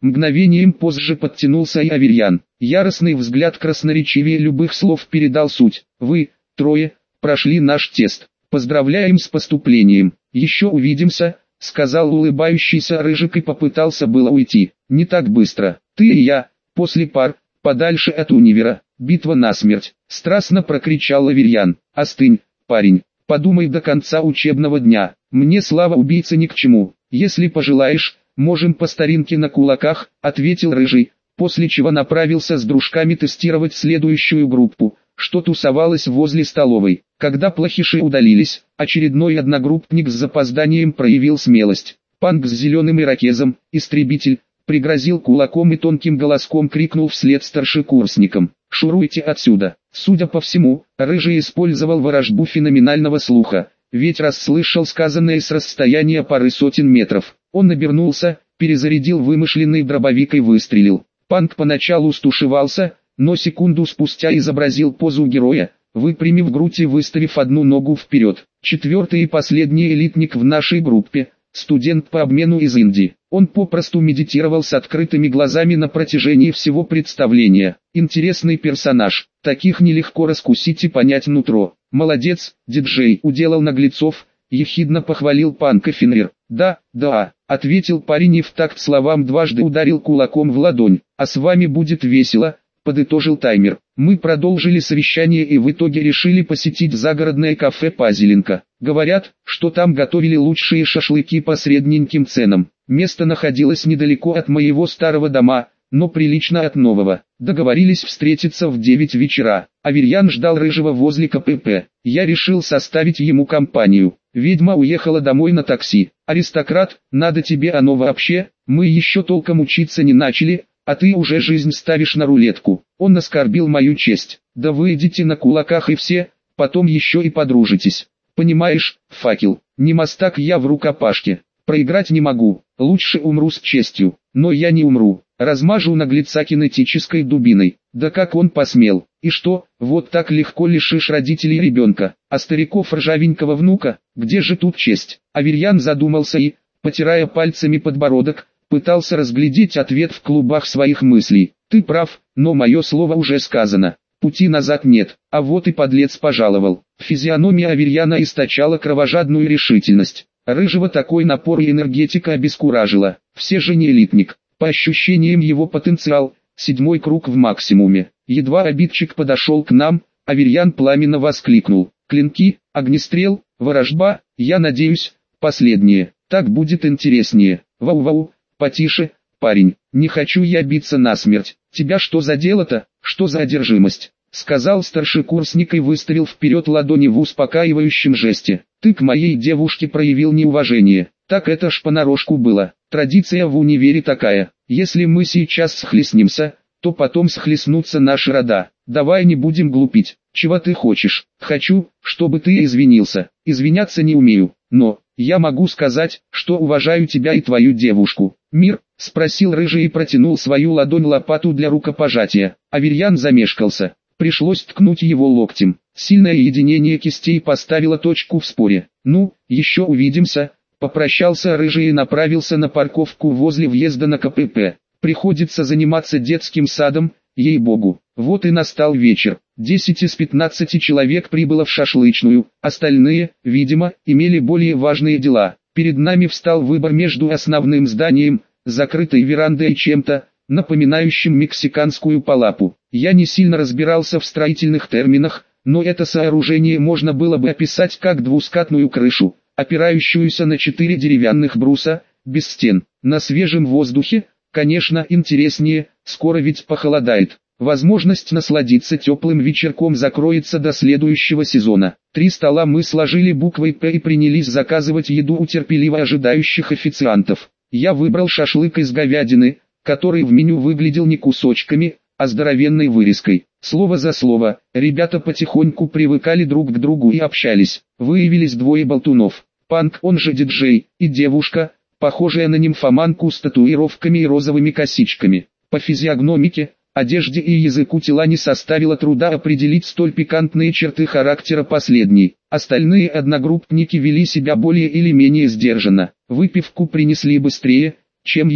Мгновением позже подтянулся и Аверьян. Яростный взгляд красноречивее любых слов передал суть. Вы, трое, прошли наш тест. Поздравляем с поступлением. Еще увидимся, сказал улыбающийся Рыжик и попытался было уйти. Не так быстро. Ты и я, после пар, подальше от универа. Битва насмерть. Страстно прокричал Аверьян. Остынь, парень. Подумай до конца учебного дня. Мне слава убийцы ни к чему. Если пожелаешь, можем по старинке на кулаках, ответил Рыжий, после чего направился с дружками тестировать следующую группу, что тусовалась возле столовой. Когда плохиши удалились, очередной одногруппник с запозданием проявил смелость. Панк с зеленым ирокезом, истребитель, пригрозил кулаком и тонким голоском крикнул вслед старшекурсникам: «Шуруйте отсюда!». Судя по всему, Рыжий использовал ворожбу феноменального слуха, ведь расслышал сказанное с расстояния пары сотен метров. Он обернулся, перезарядил вымышленный дробовик и выстрелил. Панк поначалу стушевался, но секунду спустя изобразил позу героя, выпрямив грудь и выставив одну ногу вперед. Четвертый и последний элитник в нашей группе, студент по обмену из Индии. Он попросту медитировал с открытыми глазами на протяжении всего представления. Интересный персонаж, таких нелегко раскусить и понять нутро. Молодец, диджей, уделал наглецов, ехидно похвалил Панка Фенрир. Да, ответил парень и в такт словам дважды ударил кулаком в ладонь. А с вами будет весело, подытожил таймер. Мы продолжили совещание и в итоге решили посетить загородное кафе Пазеленко. Говорят, что там готовили лучшие шашлыки по средненьким ценам. Место находилось недалеко от моего старого дома, но прилично от нового. Договорились встретиться в 9 вечера. Аверьян ждал Рыжего возле КПП. Я решил составить ему компанию. Ведьма уехала домой на такси. Аристократ, надо тебе оно вообще, мы еще толком учиться не начали, а ты уже жизнь ставишь на рулетку. Он оскорбил мою честь. Да вы идите на кулаках и все, потом еще и подружитесь. Понимаешь, факел, не мастак я в рукопашке. Проиграть не могу, лучше умру с честью. Но я не умру, размажу наглеца кинетической дубиной. Да как он посмел? И что, вот так легко лишишь родителей ребенка, а стариков ржавенького внука? Где же тут честь? Аверьян задумался и, потирая пальцами подбородок, пытался разглядеть ответ в клубах своих мыслей. Ты прав, но мое слово уже сказано. Пути назад нет, а вот и подлец пожаловал. Физиономия Аверьяна источала кровожадную решительность. Рыжего такой напор и энергетика обескуражила. Все же не элитник. По ощущениям его потенциал, 7-й круг в максимуме. Едва обидчик подошел к нам, Аверьян пламенно воскликнул: клинки, огнестрел, ворожба, я надеюсь, последнее. Так будет интереснее. Вау-вау, потише, парень, не хочу я биться насмерть. Тебя что за дело-то, что за одержимость? Сказал старшекурсник и выставил вперед ладони в успокаивающем жесте. Ты к моей девушке проявил неуважение. Так это ж понарошку было. Традиция в универе такая. Если мы сейчас схлестнемся, то потом схлестнутся наши рода. Давай не будем глупить. Чего ты хочешь? Хочу, чтобы ты извинился. Извиняться не умею, но я могу сказать, что уважаю тебя и твою девушку. Мир? Спросил Рыжий и протянул свою ладонь-лопату для рукопожатия. Аверьян замешкался. Пришлось ткнуть его локтем. Сильное единение кистей поставило точку в споре. Ну, еще увидимся. Попрощался Рыжий и направился на парковку возле въезда на КПП. Приходится заниматься детским садом, ей-богу. Вот и настал вечер. 10 из 15 человек прибыло в шашлычную, остальные, видимо, имели более важные дела. Перед нами встал выбор между основным зданием, закрытой верандой и чем-то, напоминающим мексиканскую палапу. Я не сильно разбирался в строительных терминах, но это сооружение можно было бы описать как двускатную крышу, опирающуюся на 4 деревянных бруса, без стен. На свежем воздухе, конечно, интереснее, скоро ведь похолодает. Возможность насладиться теплым вечерком закроется до следующего сезона. 3 стола мы сложили буквой «П» и принялись заказывать еду у терпеливо ожидающих официантов. Я выбрал шашлык из говядины, который в меню выглядел не кусочками, а здоровенной вырезкой. Слово за слово, ребята потихоньку привыкали друг к другу и общались. Выявились 2 болтунов. Панк, он же диджей, и девушка, похожая на нимфоманку с татуировками и розовыми косичками. По физиогномике, одежде и языку тела не составило труда определить столь пикантные черты характера последней. Остальные одногруппники вели себя более или менее сдержанно. Выпивку принесли быстрее, чем еду.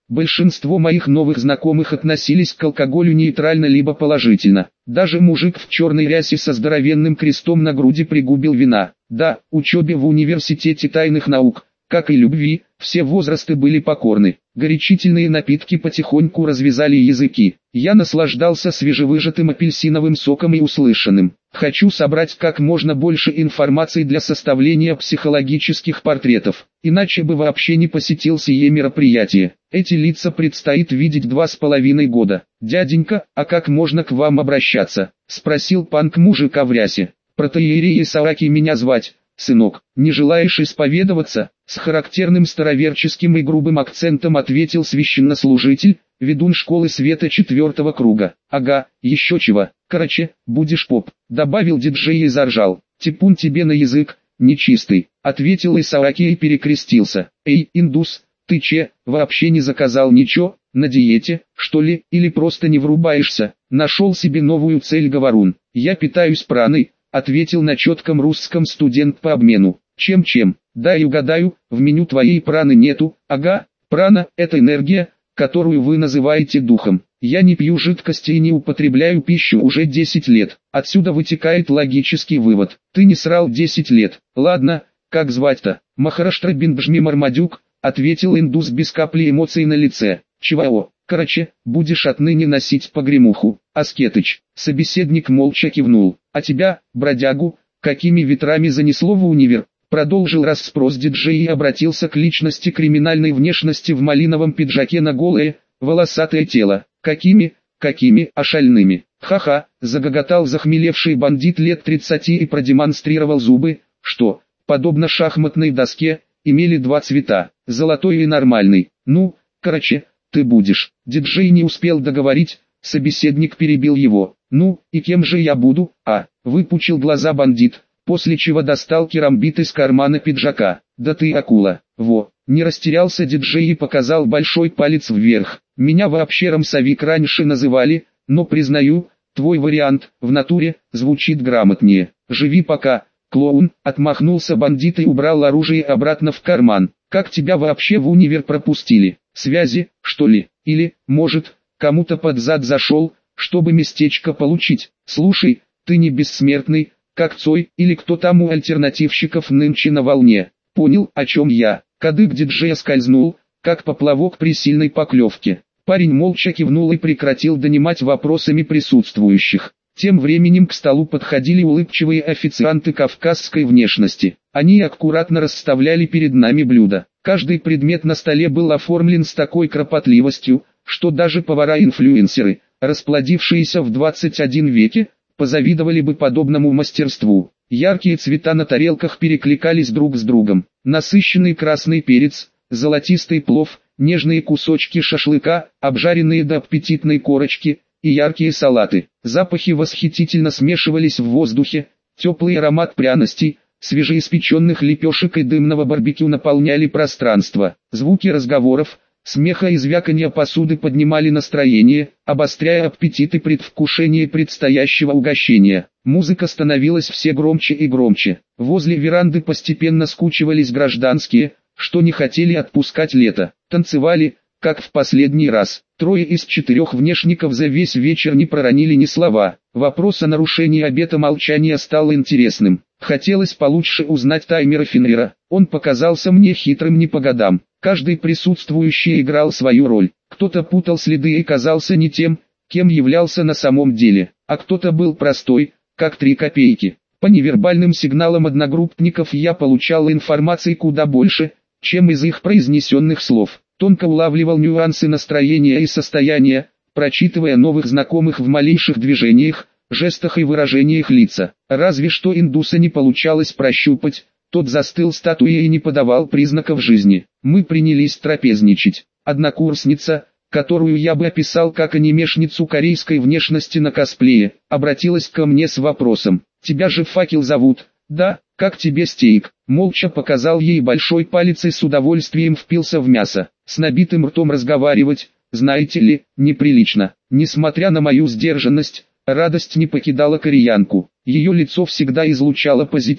Большинство моих новых знакомых относились к алкоголю нейтрально либо положительно. Даже мужик в черной рясе со здоровенным крестом на груди пригубил вина. Да, учебе в университете тайных наук, как и любви, все возрасты были покорны. Горячительные напитки потихоньку развязали языки. Я наслаждался свежевыжатым апельсиновым соком и услышанным. Хочу собрать как можно больше информации для составления психологических портретов. Иначе бы вообще не посетил сие мероприятие. Эти лица предстоит видеть 2,5 года. «Дяденька, а как можно к вам обращаться?» — спросил панк-мужик в рясе. «Протоиерей Исааки меня звать, сынок. Не желаешь исповедоваться?» С характерным староверческим и грубым акцентом ответил священнослужитель, ведун школы света 4-го круга. «Ага, еще чего. Короче, будешь поп», — добавил диджей и заржал. «Типун тебе на язык, нечистый», — ответил Исааки и перекрестился. «Эй, индус, ты че, вообще не заказал ничего, на диете, что ли, или просто не врубаешься?» Нашел себе новую цель говорун. «Я питаюсь праной», — ответил на четком русском студент по обмену. «Чем-чем? Дай угадаю, в меню твоей праны нету». «Ага, прана – это энергия, которую вы называете духом. Я не пью жидкости и не употребляю пищу уже 10 лет. Отсюда вытекает логический вывод. Ты не срал 10 лет. Ладно, как звать-то?» «Махараштра Биндбжми Мармадюк», — ответил индус без капли эмоций на лице. «Чего? Короче, будешь отныне носить погремуху, Аскетыч». Собеседник молча кивнул. «А тебя, бродягу, какими ветрами занесло в универ?» Продолжил расспрос диджей и обратился к личности криминальной внешности в малиновом пиджаке на голое, волосатое тело. «Какими, шальными?» «Ха-ха», загоготал захмелевший бандит лет 30 и продемонстрировал зубы, что, подобно шахматной доске, имели два цвета, золотой и нормальный. «Ну, короче, ты будешь». Диджей не успел договорить, собеседник перебил его. «Ну, и кем же я буду?» Выпучил глаза бандит, после чего достал керамбит из кармана пиджака. «Да ты акула!» «Во!» Не растерялся диджей и показал большой палец вверх. «Меня вообще рамсовик раньше называли, но признаю, твой вариант, в натуре, звучит грамотнее. Живи пока, клоун!» Отмахнулся бандит и убрал оружие обратно в карман. «Как тебя вообще в универ пропустили? Связи, что ли? Или, может, кому-то под зад зашел, чтобы местечко получить? Слушай, ты не бессмертный, как Цой, или кто там у альтернативщиков нынче на волне?» «Понял, о чем я». Кадык диджея скользнул, как поплавок при сильной поклевке. Парень молча кивнул и прекратил донимать вопросами присутствующих. Тем временем к столу подходили улыбчивые официанты кавказской внешности. Они аккуратно расставляли перед нами блюда. Каждый предмет на столе был оформлен с такой кропотливостью, что даже повара-инфлюенсеры, расплодившиеся в 21 веке, позавидовали бы подобному мастерству. Яркие цвета на тарелках перекликались друг с другом. Насыщенный красный перец, золотистый плов, нежные кусочки шашлыка, обжаренные до аппетитной корочки, и яркие салаты. Запахи восхитительно смешивались в воздухе, теплый аромат пряностей, свежеиспеченных лепешек и дымного барбекю наполняли пространство. Звуки разговоров, смеха и звяканья посуды поднимали настроение, обостряя аппетит и предвкушение предстоящего угощения. Музыка становилась все громче и громче. Возле веранды постепенно скучивались гражданские, что не хотели отпускать лето. Танцевали, как в последний раз. 3 из 4 внешников за весь вечер не проронили ни слова. Вопрос о нарушении обета молчания стал интересным. Хотелось получше узнать таймера Фенрира. Он показался мне хитрым не по годам. Каждый присутствующий играл свою роль. Кто-то путал следы и казался не тем, кем являлся на самом деле, а кто-то был простой, как 3 копейки. По невербальным сигналам одногруппников я получал информации куда больше, чем из их произнесенных слов. Тонко улавливал нюансы настроения и состояния, прочитывая новых знакомых в малейших движениях, жестах и выражениях лица. Разве что индуса не получалось прощупать, тот застыл статуей и не подавал признаков жизни. Мы принялись трапезничать. Однокурсница, которую я бы описал как анимешницу корейской внешности на косплее, обратилась ко мне с вопросом: «Тебя же Факел зовут?» «Да, как тебе стейк?» Молча показал ей большой палец и с удовольствием впился в мясо. С набитым ртом разговаривать, знаете ли, неприлично. Несмотря на мою сдержанность, радость не покидала кореянку. Ее лицо всегда излучало позитив,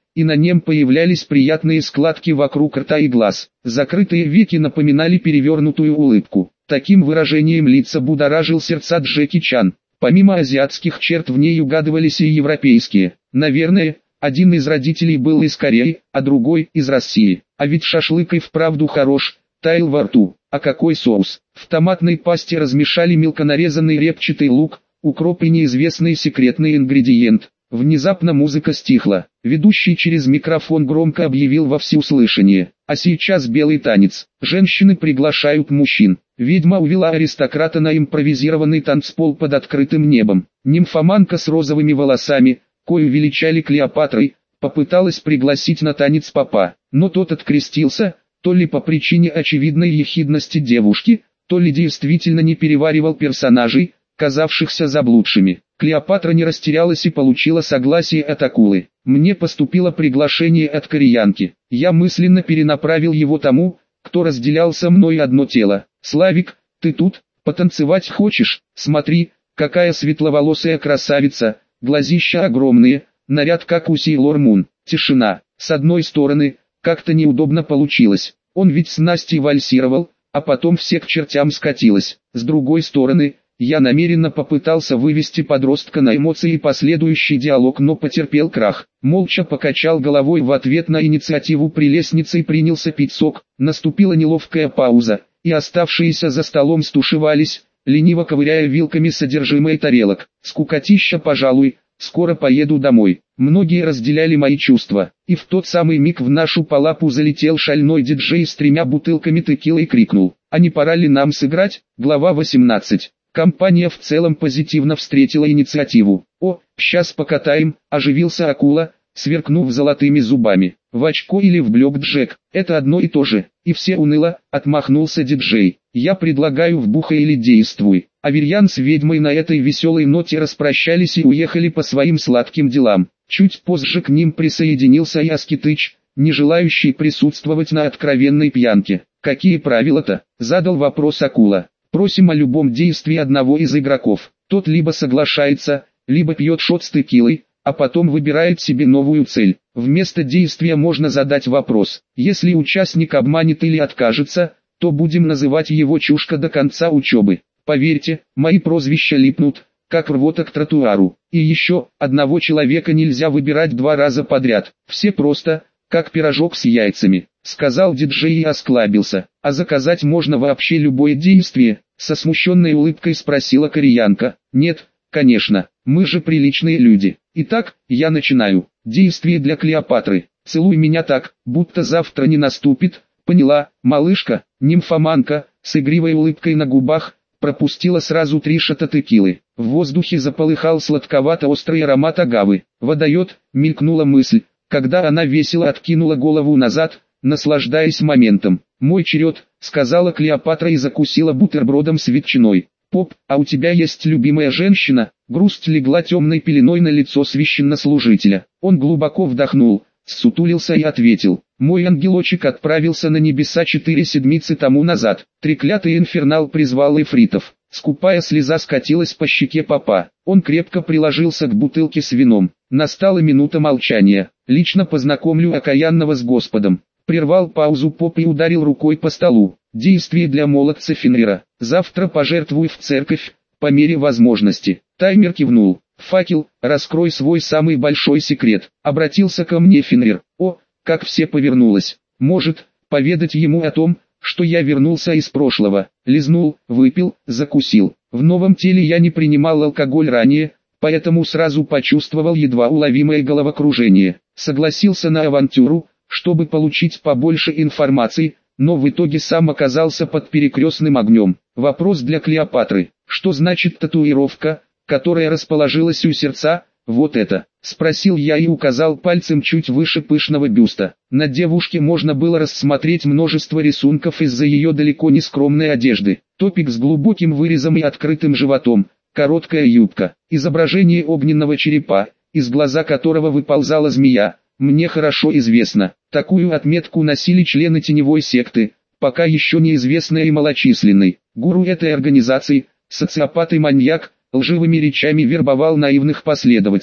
и на нем появлялись приятные складки вокруг рта и глаз. Закрытые веки напоминали перевернутую улыбку. Таким выражением лица будоражил сердца Джеки Чан. Помимо азиатских черт в ней угадывались и европейские. Наверное, один из родителей был из Кореи, а другой из России. А ведь шашлык и вправду хорош, таял во рту. А какой соус? В томатной пасте размешали мелко нарезанный репчатый лук, укроп и неизвестный секретный ингредиент. Внезапно музыка стихла. Ведущий через микрофон громко объявил во всеуслышание: а сейчас белый танец. Женщины приглашают мужчин. Ведьма увела аристократа на импровизированный танцпол под открытым небом. Нимфоманка с розовыми волосами, кою величали Клеопатрой, попыталась пригласить на танец папа, но тот открестился, то ли по причине очевидной ехидности девушки, то ли действительно не переваривал персонажей, казавшихся заблудшими. Клеопатра не растерялась и получила согласие от акулы. Мне поступило приглашение от кореянки. Я мысленно перенаправил его тому, кто разделял со мной одно тело. «Славик, ты тут? Потанцевать хочешь? Смотри, какая светловолосая красавица, глазища огромные, наряд как у Сейлор Мун». Тишина. С одной стороны, как-то неудобно получилось. Он ведь с Настей вальсировал, а потом все к чертям скатилось. С другой стороны, я намеренно попытался вывести подростка на эмоции и последующий диалог, но потерпел крах. Молча покачал головой в ответ на инициативу прелестницы и принялся пить сок. Наступила неловкая пауза, и оставшиеся за столом стушевались, лениво ковыряя вилками содержимое тарелок. Скукотища, пожалуй, скоро поеду домой. Многие разделяли мои чувства, и в тот самый миг в нашу палату залетел шальной диджей с 3 бутылками текилы и крикнул: «А не пора ли нам сыграть?» Глава 18. Компания в целом позитивно встретила инициативу. «О, сейчас покатаем», – оживился акула, сверкнув золотыми зубами. «В очко или в блэкджек, это одно и то же». И все уныло, отмахнулся диджей. «Я предлагаю в бухай или действуй». Аверьян с ведьмой на этой веселой ноте распрощались и уехали по своим сладким делам. Чуть позже к ним присоединился и Аскетыч, не желающий присутствовать на откровенной пьянке. «Какие правила-то?» – задал вопрос акула. «Просим о любом действии одного из игроков. Тот либо соглашается, либо пьет шот с текилой, а потом выбирает себе новую цель. Вместо действия можно задать вопрос. Если участник обманет или откажется, то будем называть его чушка до конца учебы. Поверьте, мои прозвища липнут, как рвота к тротуару. И еще, одного человека нельзя выбирать 2 раза подряд. Все просто, как пирожок с яйцами», — сказал диджей и осклабился. «А заказать можно вообще любое действие?» — со смущенной улыбкой спросила кореянка. «Нет, конечно, мы же приличные люди. Итак, я начинаю. Действие для Клеопатры. Целуй меня так, будто завтра не наступит. Поняла, малышка?» Нимфоманка, с игривой улыбкой на губах, пропустила сразу 3 шота текилы. В воздухе заполыхал сладковато-острый аромат агавы. «Водает», — мелькнула мысль, когда она весело откинула голову назад, наслаждаясь моментом. «Мой черед», — сказала Клеопатра и закусила бутербродом с ветчиной. «Поп, а у тебя есть любимая женщина?» Грусть легла темной пеленой на лицо священнослужителя. Он глубоко вдохнул, ссутулился и ответил: «Мой ангелочек отправился на небеса 4 седмицы тому назад». Треклятый инфернал призвал эфритов. Скупая слеза скатилась по щеке попа. Он крепко приложился к бутылке с вином. Настала минута молчания. «Лично познакомлю окаянного с Господом». Прервал паузу поп и ударил рукой по столу. «Действие для молодца Фенрира. Завтра пожертвуй в церковь, по мере возможности». Таймер кивнул. «Факел, раскрой свой самый большой секрет». Обратился ко мне Фенрир. О, как все повернулось. «Может, поведать ему о том, что я вернулся из прошлого?» Лизнул, выпил, закусил. В новом теле я не принимал алкоголь ранее, поэтому сразу почувствовал едва уловимое головокружение. Согласился на авантюру, чтобы получить побольше информации, но в итоге сам оказался под перекрестным огнем. Вопрос для Клеопатры: что значит татуировка, которая расположилась у сердца? «Вот это?» — спросил я и указал пальцем чуть выше пышного бюста. На девушке можно было рассмотреть множество рисунков из-за ее далеко не скромной одежды. Топик с глубоким вырезом и открытым животом, короткая юбка, изображение огненного черепа, из глаза которого выползала змея. Мне хорошо известно, такую отметку носили члены теневой секты, пока еще неизвестной и малочисленной. Гуру этой организации, социопат и маньяк, лживыми речами вербовал наивных последователей.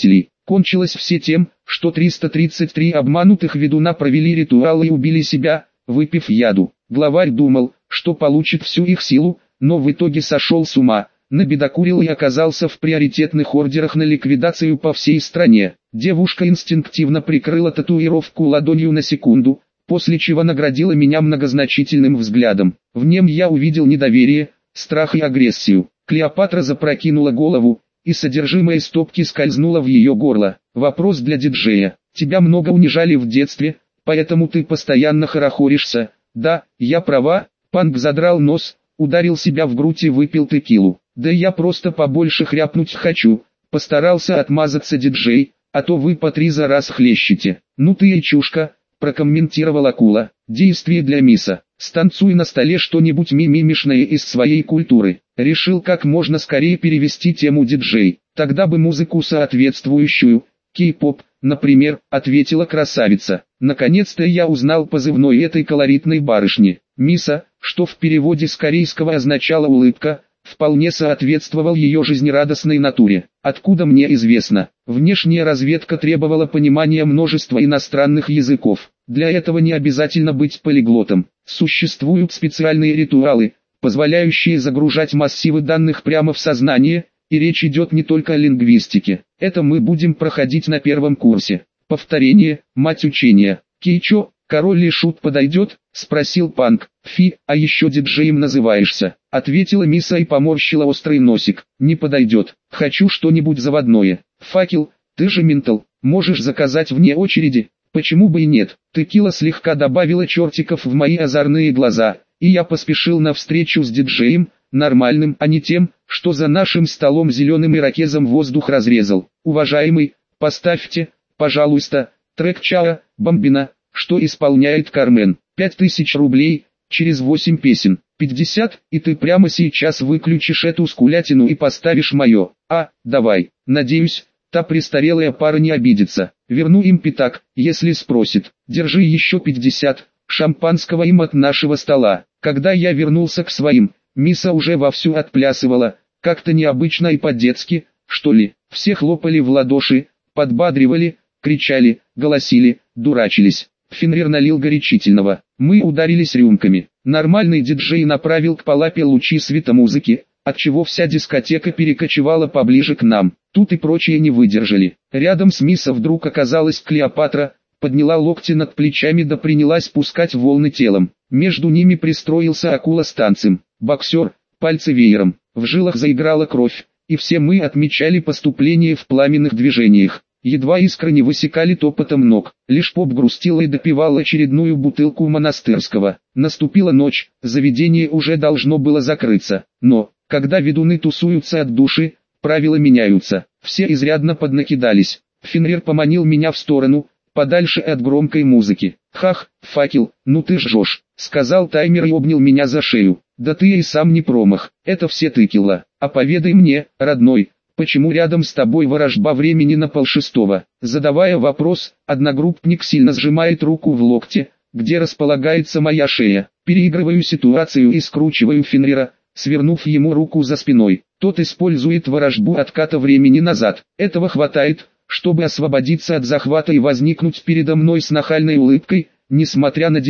Кончилось все тем, что 333 обманутых ведуна провели ритуал и убили себя, выпив яду. Главарь думал, что получит всю их силу, но в итоге сошел с ума, набедокурил и оказался в приоритетных ордерах на ликвидацию по всей стране. Девушка инстинктивно прикрыла татуировку ладонью на секунду, после чего наградила меня многозначительным взглядом. В нем я увидел недоверие, страх и агрессию. Клеопатра запрокинула голову, и содержимое стопки скользнуло в ее горло. Вопрос для диджея. Тебя много унижали в детстве, поэтому ты постоянно хорохоришься. Да, я права. Панк задрал нос, ударил себя в грудь и выпил текилу. Да я просто побольше хряпнуть хочу. Постарался отмазаться диджей, а то вы по 3 за раз хлещете. Ну ты и чушка, прокомментировал акула. Действие для миса. Станцуй на столе что-нибудь мимимишное из своей культуры. Решил как можно скорее перевести тему диджей. Тогда бы музыку соответствующую, кей-поп, например, ответила красавица. Наконец-то я узнал позывной этой колоритной барышни. Миса, что в переводе с корейского означало улыбка, вполне соответствовал ее жизнерадостной натуре. Откуда мне известно, внешняя разведка требовала понимания множества иностранных языков. Для этого не обязательно быть полиглотом. Существуют специальные ритуалы, позволяющие загружать массивы данных прямо в сознание, и речь идет не только о лингвистике. Это мы будем проходить на первом курсе. Повторение, мать учения. Кейчо, король и шут подойдет? Спросил Панк. Фи, а еще диджеем называешься? Ответила Миса и поморщила острый носик. Не подойдет. Хочу что-нибудь заводное. Факел, ты же ментал, можешь заказать вне очереди. Почему бы и нет? Текила слегка добавила чертиков в мои озорные глаза, и я поспешил навстречу с диджеем, нормальным, а не тем, что за нашим столом зеленым ирокезом воздух разрезал. Уважаемый, поставьте, пожалуйста, трек Чаа, Бомбина, что исполняет Кармен. 5000 рублей, через 8 песен. 50, и ты прямо сейчас выключишь эту скулятину и поставишь мое. Давай. Надеюсь, та престарелая пара не обидится. Верну им пятак, если спросит. Держи еще 50, шампанского им от нашего стола. Когда я вернулся к своим, Миса уже вовсю отплясывала, как-то необычно и по-детски, что ли. Все хлопали в ладоши, подбадривали, кричали, голосили, дурачились. Фенрир налил горячительного. Мы ударились рюмками. Нормальный диджей направил к палапе лучи светомузыки, отчего вся дискотека перекочевала поближе к нам. Тут и прочие не выдержали. Рядом с Миса вдруг оказалась Клеопатра, подняла локти над плечами да принялась пускать волны телом. Между ними пристроился акула с танцем. Боксер, пальцы веером. В жилах заиграла кровь, и все мы отмечали поступление в пламенных движениях. Едва искры не высекали топотом ног, лишь поп грустила и допивал очередную бутылку монастырского. Наступила ночь, заведение уже должно было закрыться, но, когда ведуны тусуются от души, правила меняются. Все изрядно поднакидались. Фенрир поманил меня в сторону, подальше от громкой музыки. «Хах, факел, ну ты жжешь», — сказал таймер и обнял меня за шею. «Да ты и сам не промах, это все тыкила. А поведай мне, родной, почему рядом с тобой ворожба времени на 5:30?» Задавая вопрос, одногруппник сильно сжимает руку в локте, где располагается моя шея. Переигрываю ситуацию и скручиваю Фенрира, свернув ему руку за спиной. Тот использует ворожбу отката времени назад. Этого хватает, чтобы освободиться от захвата и возникнуть передо мной с нахальной улыбкой, несмотря на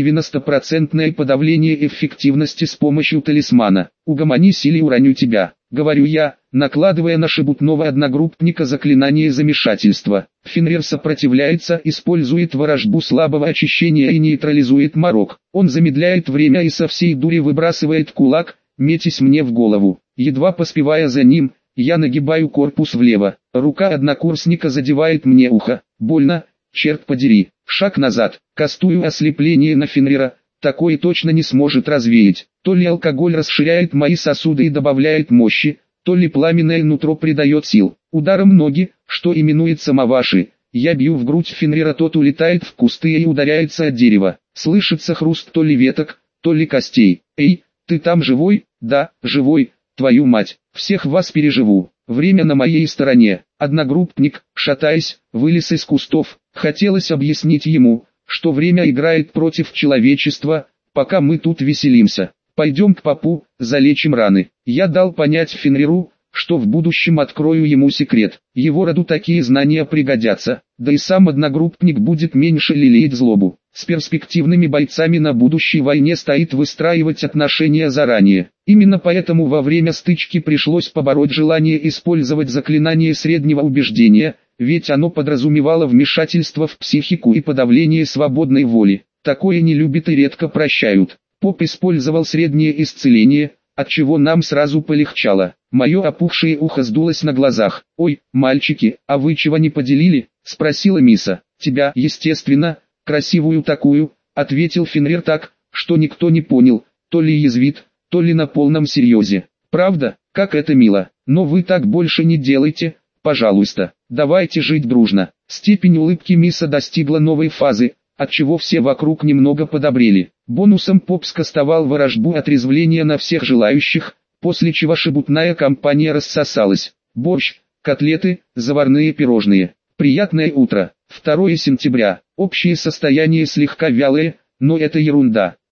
90% подавление эффективности с помощью талисмана. «Угомонись или уроню тебя», — говорю я, накладывая на шебутного одногруппника заклинание замешательства. Фенрир сопротивляется, использует ворожбу слабого очищения и нейтрализует морок. Он замедляет время и со всей дури выбрасывает кулак, метясь мне в голову. Едва поспевая за ним, я нагибаю корпус влево. Рука однокурсника задевает мне ухо. Больно, черт подери. Шаг назад. Кастую ослепление на Фенрира. Такое точно не сможет развеять. То ли алкоголь расширяет мои сосуды и добавляет мощи, то ли пламенное нутро придает сил. Ударом ноги, что именуется маваши, я бью в грудь Фенрира, тот улетает в кусты и ударяется от дерева. Слышится хруст то ли веток, то ли костей. «Эй, ты там живой?» «Да, живой, твою мать, всех вас переживу». Время на моей стороне. Одногруппник, шатаясь, вылез из кустов. Хотелось объяснить ему, что время играет против человечества, пока мы тут веселимся. Пойдем к попу, залечим раны. Я дал понять Фенриру, что в будущем открою ему секрет. Его роду такие знания пригодятся, да и сам одногруппник будет меньше лелеять злобу. С перспективными бойцами на будущей войне стоит выстраивать отношения заранее. Именно поэтому во время стычки пришлось побороть желание использовать заклинание среднего убеждения, ведь оно подразумевало вмешательство в психику и подавление свободной воли. Такое не любят и редко прощают. Поп использовал среднее исцеление, отчего нам сразу полегчало. Мое опухшее ухо сдулось на глазах. «Ой, мальчики, а вы чего не поделили?» — спросила Миса. «Тебя, естественно, красивую такую», — ответил Фенрир так, что никто не понял, то ли язвит, то ли на полном серьезе. «Правда, как это мило, но вы так больше не делайте, пожалуйста, давайте жить дружно». Степень улыбки Миса достигла новой фазы, отчего все вокруг немного подобрели. Бонусом Поп скостовал ворожбу отрезвления на всех желающих, после чего шебутная компания рассосалась. Борщ, котлеты, заварные пирожные. Приятное утро. 2 сентября. Общее состояние слегка вялое, но это ерунда.